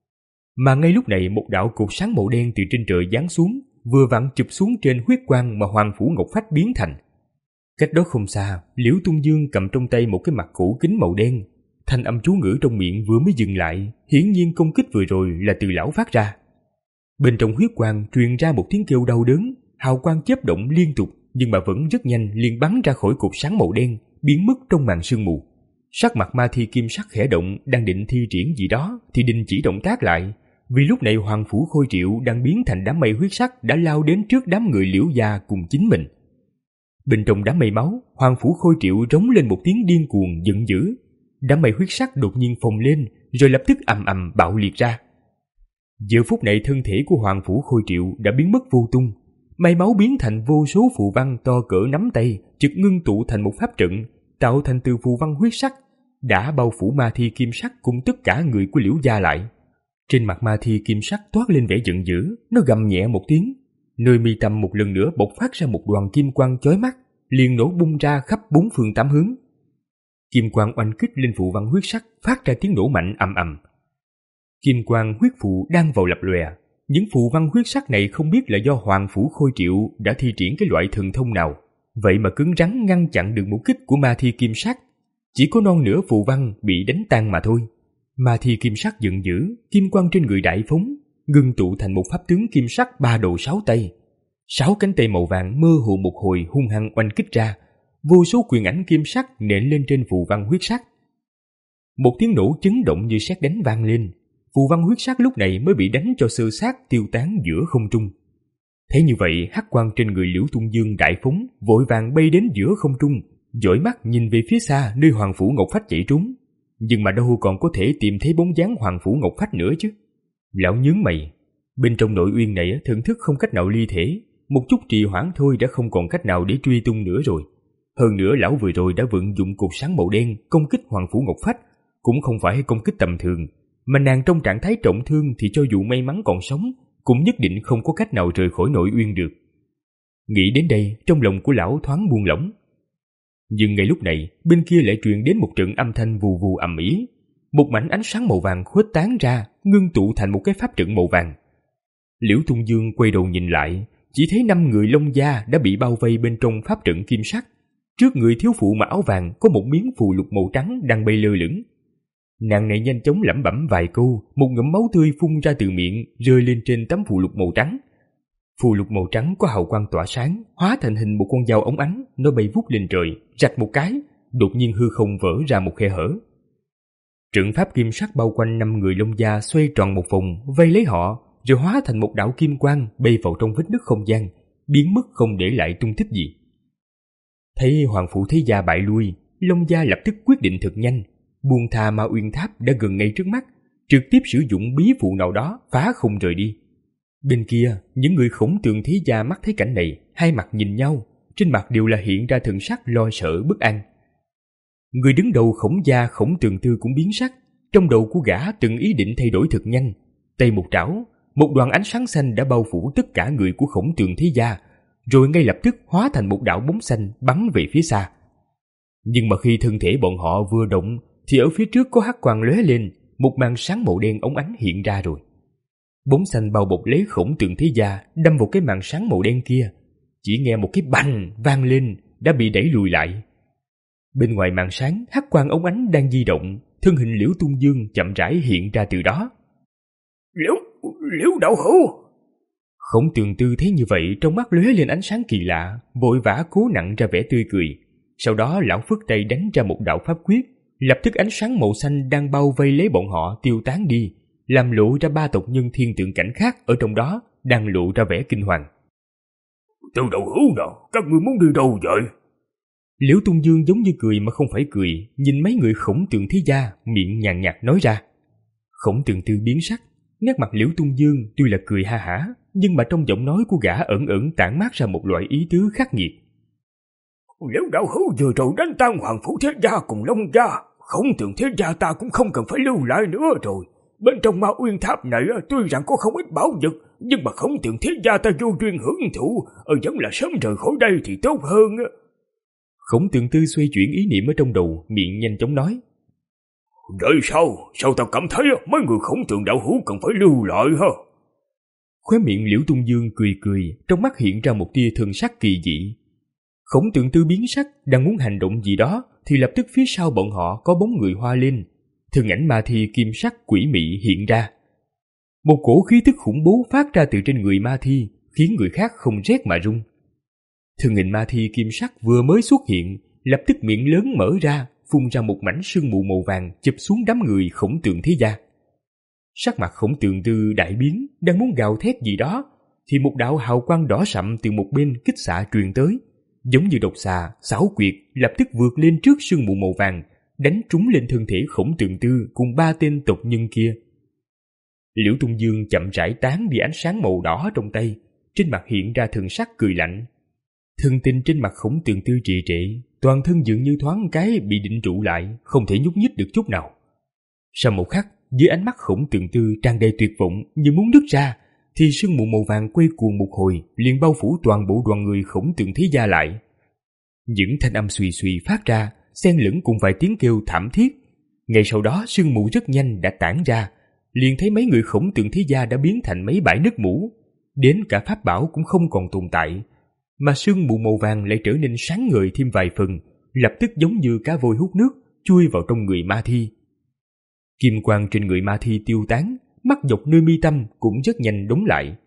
Mà ngay lúc này một đạo cột sáng màu đen từ trên trời giáng xuống, vừa vặn chụp xuống trên huyết quang mà Hoàng Phủ Ngọc Phách biến thành. Cách đó không xa, Liễu Tung Dương cầm trong tay một cái mặt cổ kính màu đen, thanh âm chú ngữ trong miệng vừa mới dừng lại, hiển nhiên công kích vừa rồi là từ lão phát ra. Bên trong huyết quang truyền ra một tiếng kêu đau đớn, hào quang chớp động liên tục, nhưng mà vẫn rất nhanh liền bắn ra khỏi cột sáng màu đen, biến mất trong màn sương mù. Sắc mặt Ma Thi Kim Sắc khẽ động, đang định thi triển gì đó thì đình chỉ động tác lại, vì lúc này Hoàng Phủ Khôi Triệu đang biến thành đám mây huyết sắc đã lao đến trước đám người Liễu gia cùng chính mình. Bên trong đám mây máu, Hoàng Phủ Khôi Triệu rống lên một tiếng điên cuồng giận dữ. Đám mây huyết sắc đột nhiên phồng lên, rồi lập tức ầm ầm bạo liệt ra. Giờ phút này thân thể của Hoàng Phủ Khôi Triệu đã biến mất vô tung, mây máu biến thành vô số phù văn to cỡ nắm tay, chợt ngưng tụ thành một pháp trận, tạo thành từ phù văn huyết sắc, đã bao phủ Ma Thi Kim Sắc cùng tất cả người của Liễu gia lại. Trên mặt Ma Thi Kim Sắc toát lên vẻ giận dữ, nó gầm nhẹ một tiếng, nơi mi tâm một lần nữa bộc phát ra một đoàn kim quang chói mắt, liền nổ bung ra khắp bốn phương tám hướng. Kim quang oanh kích lên phù văn huyết sắc, phát ra tiếng nổ mạnh ầm ầm. Kim quang huyết phù đang vào lập lòe, những phù văn huyết sắc này không biết là do Hoàng Phủ Khôi Triệu đã thi triển cái loại thần thông nào, vậy mà cứng rắn ngăn chặn được một kích của Ma Thi Kim Sắc. Chỉ có non nửa phù văn bị đánh tan mà thôi. Ma Thi Kim Sắc giận dữ, kim quang trên người đại phóng, ngưng tụ thành một pháp tướng kim sắc ba đầu sáu tay. Sáu cánh tay màu vàng mơ hồ một hồi hung hăng oanh kích ra, vô số quyền ảnh kim sắc nện lên trên phù văn huyết sắc. Một tiếng nổ chấn động như sét đánh vang lên, phù văn huyết sắc lúc này mới bị đánh cho sơ sát tiêu tán giữa không trung. Thế như vậy, hắc quang trên người Liễu Tung Dương đại phóng vội vàng bay đến giữa không trung, dõi mắt nhìn về phía xa nơi Hoàng Phủ Ngọc Phách chạy trốn, nhưng mà đâu còn có thể tìm thấy bóng dáng Hoàng Phủ Ngọc Phách nữa chứ. Lão nhướng mày, bên trong nội uyên này thần thức không cách nào ly thể, một chút trì hoãn thôi đã không còn cách nào để truy tung nữa rồi. Hơn nữa lão vừa rồi đã vận dụng cột sáng màu đen công kích Hoàng Phủ Ngọc Phách, cũng không phải công kích tầm thường, mà nàng trong trạng thái trọng thương thì cho dù may mắn còn sống, cũng nhất định không có cách nào rời khỏi nội uyên được. Nghĩ đến đây, trong lòng của lão thoáng buông lỏng. Nhưng ngay lúc này, bên kia lại truyền đến một trận âm thanh vù vù ầm ĩ, một mảnh ánh sáng màu vàng khuếch tán ra, ngưng tụ thành một cái pháp trận màu vàng. Liễu Tung Dương quay đầu nhìn lại, chỉ thấy năm người Long gia đã bị bao vây bên trong pháp trận kim sắc. Trước người thiếu phụ mặc áo vàng có một miếng phù lục màu trắng đang bay lơ lửng. Nàng này nhanh chóng lẩm bẩm vài câu, một ngụm máu tươi phun ra từ miệng, rơi lên trên tấm phù lục màu trắng. Phù lục màu trắng có hào quang tỏa sáng, hóa thành hình một con dao óng ánh, nó bay vút lên trời, rạch một cái, đột nhiên hư không vỡ ra một khe hở. Trận pháp kim sắc bao quanh năm người Long Gia xoay tròn một vòng, vây lấy họ, rồi hóa thành một đạo kim quang bay vào trong vết nứt không gian, biến mất không để lại tung tích gì. Thấy Hoàng Phủ Thế Gia bại lui, Long Gia lập tức quyết định thật nhanh, buông tha Ma Uyên Tháp đã gần ngay trước mắt, trực tiếp sử dụng bí phụ nào đó phá không rời đi. Bên kia, những người Khổng Tường Thế Gia mắt thấy cảnh này, hai mặt nhìn nhau, trên mặt đều là hiện ra thần sắc lo sợ bất an. Người đứng đầu Khổng gia Khổng Tường Tư cũng biến sắc, trong đầu của gã từng ý định thay đổi thật nhanh, tay một trảo, một đoàn ánh sáng xanh đã bao phủ tất cả người của Khổng Tường Thế Gia, rồi ngay lập tức hóa thành một đạo bóng xanh bắn về phía xa. Nhưng mà khi thân thể bọn họ vừa động, thì ở phía trước có hắc quang lóe lên, một màn sáng màu đen óng ánh hiện ra rồi. Bóng xanh bao bọc lấy Khổng Tường Thế Gia đâm vào cái màn sáng màu đen kia, chỉ nghe một cái bành vang lên, đã bị đẩy lùi lại. Bên ngoài màn sáng, hắc quang óng ánh đang di động, thân hình Liễu Tung Dương chậm rãi hiện ra từ đó. Liễu, Liễu đạo hữu! Khổng Tường Tư thấy như vậy, trong mắt lóe lên ánh sáng kỳ lạ, vội vã cố nặn ra vẻ tươi cười. Sau đó lão phất tay đánh ra một đạo pháp quyết, lập tức ánh sáng màu xanh đang bao vây lấy bọn họ tiêu tán đi, làm lộ ra ba tộc nhân thiên tượng cảnh khác ở trong đó đang lộ ra vẻ kinh hoàng. Từ đạo hữu nào, các ngươi muốn đi đâu vậy? Liễu Tung Dương giống như cười mà không phải cười, nhìn mấy người Khổng Tường Thế Gia, miệng nhàn nhạt nói ra. Khổng Tường Tư biến sắc, nét mặt Liễu Tung Dương tuy là cười ha hả, nhưng mà trong giọng nói của gã ẩn ẩn tản mát ra một loại ý tứ khắc nghiệt. Liễu đạo hữu vừa rồi đánh tan Hoàng Phủ Thế Gia cùng Long Gia, Khổng Tường Thế Gia ta cũng không cần phải lưu lại nữa rồi. Bên trong Ma Uyên Tháp này tuy rằng có không ít bảo vật, nhưng mà Khổng Tường Thế Gia ta vô duyên hưởng thụ, vẫn là sớm rời khỏi đây thì tốt hơn. Khổng Tường Tư xoay chuyển ý niệm ở trong đầu, miệng nhanh chóng nói. Vậy sao? Sao ta cảm thấy mấy người Khổng Tường đạo hữu cần phải lưu lại ha? Khóe miệng Liễu Tung Dương cười cười, trong mắt hiện ra một tia thần sắc kỳ dị. Khổng Tường Tư biến sắc, đang muốn hành động gì đó, thì lập tức phía sau bọn họ có bóng người hoa lên. Thân ảnh ma thi kim sắc quỷ mị hiện ra. Một cổ khí tức khủng bố phát ra từ trên người ma thi, khiến người khác không rét mà run. Thân hình ma thi kim sắc vừa mới xuất hiện, lập tức miệng lớn mở ra, phun ra một mảnh sương mù màu vàng chụp xuống đám người Khổng Tường Thế Gia. Sắc mặt Khổng Tường Tư đại biến, đang muốn gào thét gì đó, thì một đạo hào quang đỏ sậm từ một bên kích xạ truyền tới, giống như độc xà, xảo quyệt, lập tức vượt lên trước sương mù màu vàng, đánh trúng lên thân thể Khổng Tường Tư cùng ba tên tộc nhân kia. Liễu Tung Dương chậm rãi tán đi ánh sáng màu đỏ trong tay, trên mặt hiện ra thần sắc cười lạnh. Thân tình trên mặt Khổng Tường Tư trì trệ, toàn thân dường như thoáng cái bị định trụ lại, không thể nhúc nhích được chút nào. Sau một khắc, dưới ánh mắt Khổng Tường Tư tràn đầy tuyệt vọng như muốn đứt ra, thì sương mù màu vàng quay cuồng một hồi, liền bao phủ toàn bộ đoàn người Khổng Tường Thế Gia lại. Những thanh âm suy suy phát ra, xen lẫn cùng vài tiếng kêu thảm thiết. Ngay sau đó sương mù rất nhanh đã tản ra, liền thấy mấy người Khổng Tường Thế Gia đã biến thành mấy bãi nước mủ, đến cả pháp bảo cũng không còn tồn tại, mà sương mù màu vàng lại trở nên sáng ngời thêm vài phần, lập tức giống như cá voi hút nước chui vào trong người ma thi. Kim quang trên người ma thi tiêu tán, mắt dọc nơi mi tâm cũng rất nhanh đóng lại.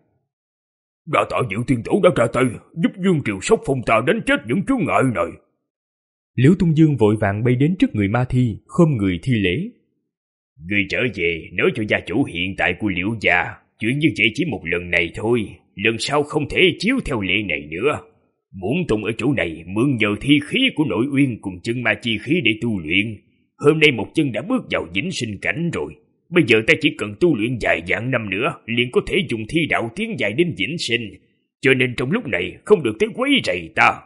Đa tạ Diệu Tiên Tổ đã ra tay, giúp Dương Triều Sóc Phong ta đánh chết những chướng ngại này. Liễu Tung Dương vội vàng bay đến trước người ma thi, khom người thi lễ. Người trở về nói cho gia chủ hiện tại của Liễu gia, chuyện như vậy chỉ một lần này thôi, lần sau không thể chiếu theo lệ này nữa. Muốn Tùng ở chỗ này mượn nhờ thi khí của nội uyên cùng chân ma chi khí để tu luyện. Hôm nay một chân đã bước vào vĩnh sinh cảnh rồi. Bây giờ ta chỉ cần tu luyện vài vạn năm nữa, liền có thể dùng thi đạo tiến dài đến vĩnh sinh. Cho nên trong lúc này không được tới quấy rầy ta.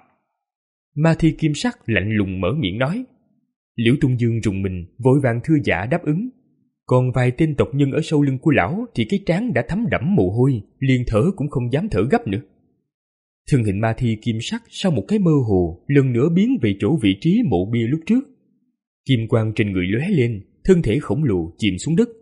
Ma thi kim sắc lạnh lùng mở miệng nói. Liễu Tung Dương rùng mình, vội vàng thưa dạ đáp ứng. Còn vài tên tộc nhân ở sau lưng của lão thì cái trán đã thấm đẫm mồ hôi, liền thở cũng không dám thở gấp nữa. Thân hình ma thi kim sắc sau một cái mơ hồ lần nữa biến về chỗ vị trí mộ bia lúc trước. Kim quang trên người lóe lên, thân thể khổng lồ chìm xuống đất.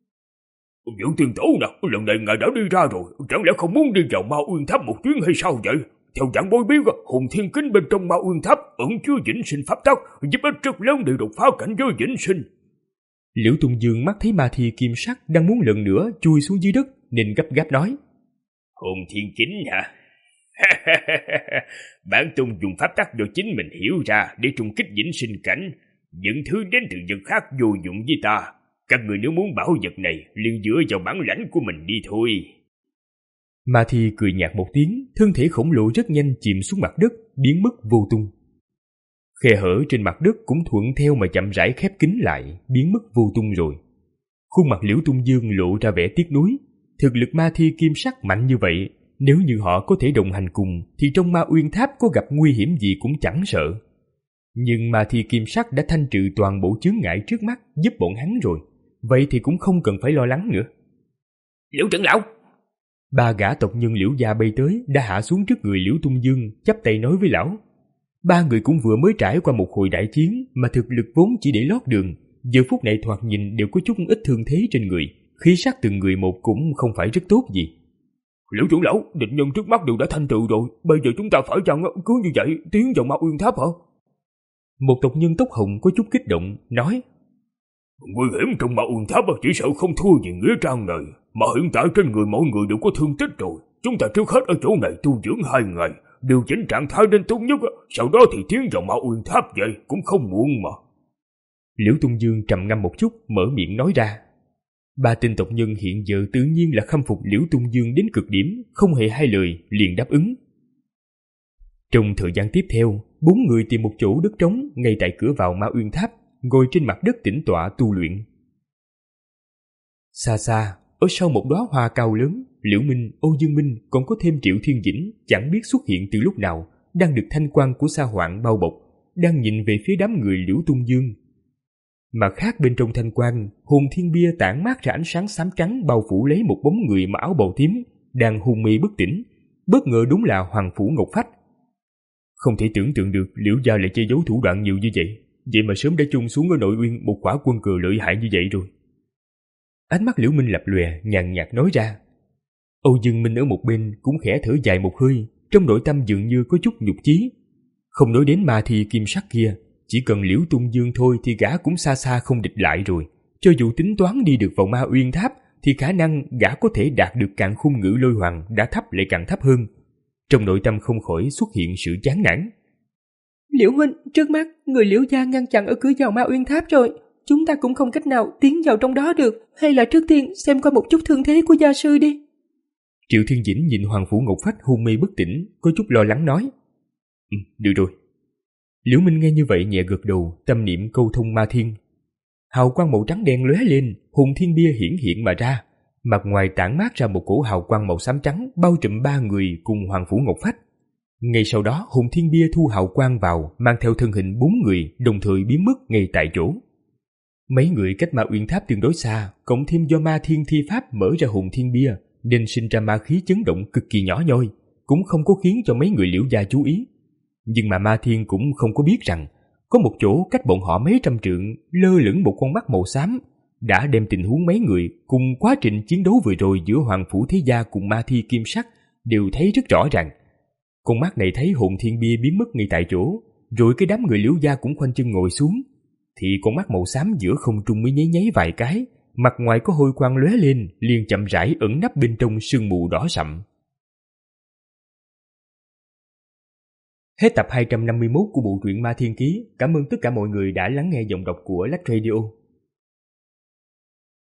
Diệu Tiên Tổ nào, lần này ngài đã đi ra rồi, chẳng lẽ không muốn đi vào Ma Uyên Tháp một chuyến hay sao vậy? Theo giảng bối biết, hồn thiên kính bên trong Ma Uyên Tháp ẩn chứa vĩnh sinh pháp tắc, giúp ích rất lớn để đột phá cảnh giới vĩnh sinh. Liễu Tung Dương mắt thấy ma thi kim sắc đang muốn lần nữa chui xuống dưới đất nên gấp gáp nói: Hồn thiên chính hả? Bản tôn dùng pháp tắc do chính mình hiểu ra để trùng kích vĩnh sinh cảnh. Những thứ đến từ vật khác vô dụng với ta. Các người nếu muốn bảo vật này liền dựa vào bản lãnh của mình đi thôi. Ma thi cười nhạt một tiếng, thân thể khổng lồ rất nhanh chìm xuống mặt đất, biến mất vô tung. Khe hở trên mặt đất cũng thuận theo mà chậm rãi khép kín lại, biến mất vô tung rồi. Khuôn mặt Liễu Tung Dương lộ ra vẻ tiếc nuối. Thực lực ma thi kim sắc mạnh như vậy, nếu như họ có thể đồng hành cùng thì trong Ma Uyên Tháp có gặp nguy hiểm gì cũng chẳng sợ. Nhưng ma thi kim sắc đã thanh trừ toàn bộ chướng ngại trước mắt giúp bọn hắn rồi, vậy thì cũng không cần phải lo lắng nữa. Liễu trưởng lão! Ba gã tộc nhân Liễu gia bay tới đã hạ xuống trước người Liễu Tung Dương, chắp tay nói với lão. Ba người cũng vừa mới trải qua một hồi đại chiến mà thực lực vốn chỉ để lót đường, giờ phút này thoạt nhìn đều có chút ít thương thế trên người, khí sắc từng người một cũng không phải rất tốt gì. Liễu trưởng lão, địch nhân trước mắt đều đã thanh trừ rồi, bây giờ chúng ta phải chăng cứ như vậy tiến vào Ma Uyên Tháp hả? Một tộc nhân tóc hồng có chút kích động nói: Nguy hiểm trong Ma Uyên Tháp chỉ sợ không thua gì nghĩa trang này, mà hiện tại trên người mọi người đều có thương tích rồi, chúng ta trước hết ở chỗ này tu dưỡng hai ngày, điều chỉnh trạng thái đến tốt nhất, sau đó thì tiến vào Ma Uyên Tháp vậy cũng không muộn mà. Liễu Tung Dương trầm ngâm một chút, mở miệng nói ra. Ba tên tộc nhân hiện giờ tự nhiên là khâm phục Liễu Tung Dương đến cực điểm, không hề hai lời liền đáp ứng. Trong thời gian tiếp theo, bốn người tìm một chỗ đất trống ngay tại cửa vào Ma Uyên Tháp, ngồi trên mặt đất tĩnh tọa tu luyện. Xa xa, ở sau một đóa hoa cao lớn, Liễu Minh, Âu Dương Minh còn có thêm Triệu Thiên Dĩnh chẳng biết xuất hiện từ lúc nào, đang được thanh quang của Sa Hoạn bao bọc, đang nhìn về phía đám người Liễu Tung Dương. Mà khác bên trong thanh quang, hồn thiên bia tản mát ra ánh sáng xám trắng bao phủ lấy một bóng người mặc áo bào tím, đang hôn mê bất tỉnh. Bất ngờ đúng là Hoàng Phủ Ngọc Phách. Không thể tưởng tượng được Liễu gia lại che giấu thủ đoạn nhiều như vậy, vậy mà sớm đã chôn xuống ở nội uyên một quả quân cờ lợi hại như vậy rồi. Ánh mắt Liễu Minh lập lòe, nhàn nhạt nói ra. Âu Dương Minh ở một bên cũng khẽ thở dài một hơi, trong nội tâm dường như có chút nhục chí. Không nói đến ma thi kim sắc kia, chỉ cần Liễu Tung Dương thôi thì gã cũng xa xa không địch lại rồi. Cho dù tính toán đi được vào Ma Uyên Tháp thì khả năng gã có thể đạt được càn khôn ngữ lôi hoàng đã thấp lại càng thấp hơn. Trong nội tâm không khỏi xuất hiện sự chán nản. Liễu huynh, trước mắt người Liễu gia ngăn chặn ở cửa vào Ma Uyên Tháp rồi, chúng ta cũng không cách nào tiến vào trong đó được, hay là trước tiên xem qua một chút thương thế của gia sư đi. Triệu Thiên Dĩnh nhìn Hoàng Phủ Ngọc Phách hôn mê bất tỉnh, có chút lo lắng nói. Ừ, được rồi. Liễu Minh nghe như vậy nhẹ gật đầu, tâm niệm câu thông ma thiên. Hào quang màu trắng đen lóe lên, hồn thiên bia hiển hiện mà ra, mặt ngoài tản mát ra một cổ hào quang màu xám trắng bao trùm ba người cùng Hoàng Phủ Ngọc Phách. Ngay sau đó hồn thiên bia thu hào quang vào, mang theo thân hình bốn người đồng thời biến mất ngay tại chỗ. Mấy người cách Ma Uyên Tháp tương đối xa, cộng thêm do ma thiên thi pháp mở ra hồn thiên bia nên sinh ra ma khí chấn động cực kỳ nhỏ nhoi, cũng không có khiến cho mấy người Liễu gia chú ý. Nhưng mà ma thiên cũng không có biết rằng có một chỗ cách bọn họ mấy trăm trượng lơ lửng một con mắt màu xám đã đem tình huống mấy người cùng quá trình chiến đấu vừa rồi giữa Hoàng Phủ Thế Gia cùng ma thi kim sắc đều thấy rất rõ ràng. Con mắt này thấy hồn thiên bia biến mất ngay tại chỗ, rồi cái đám người Liễu gia cũng khoanh chân ngồi xuống, thì con mắt màu xám giữa không trung mới nháy nháy vài cái, mặt ngoài có hôi quang lóe lên, liền chậm rãi ẩn nấp bên trong sương mù đỏ sậm. Hết tập hai trăm năm mươi mốt của bộ truyện Ma Thiên Ký. Cảm ơn tất cả mọi người đã lắng nghe giọng đọc của Lách Radio.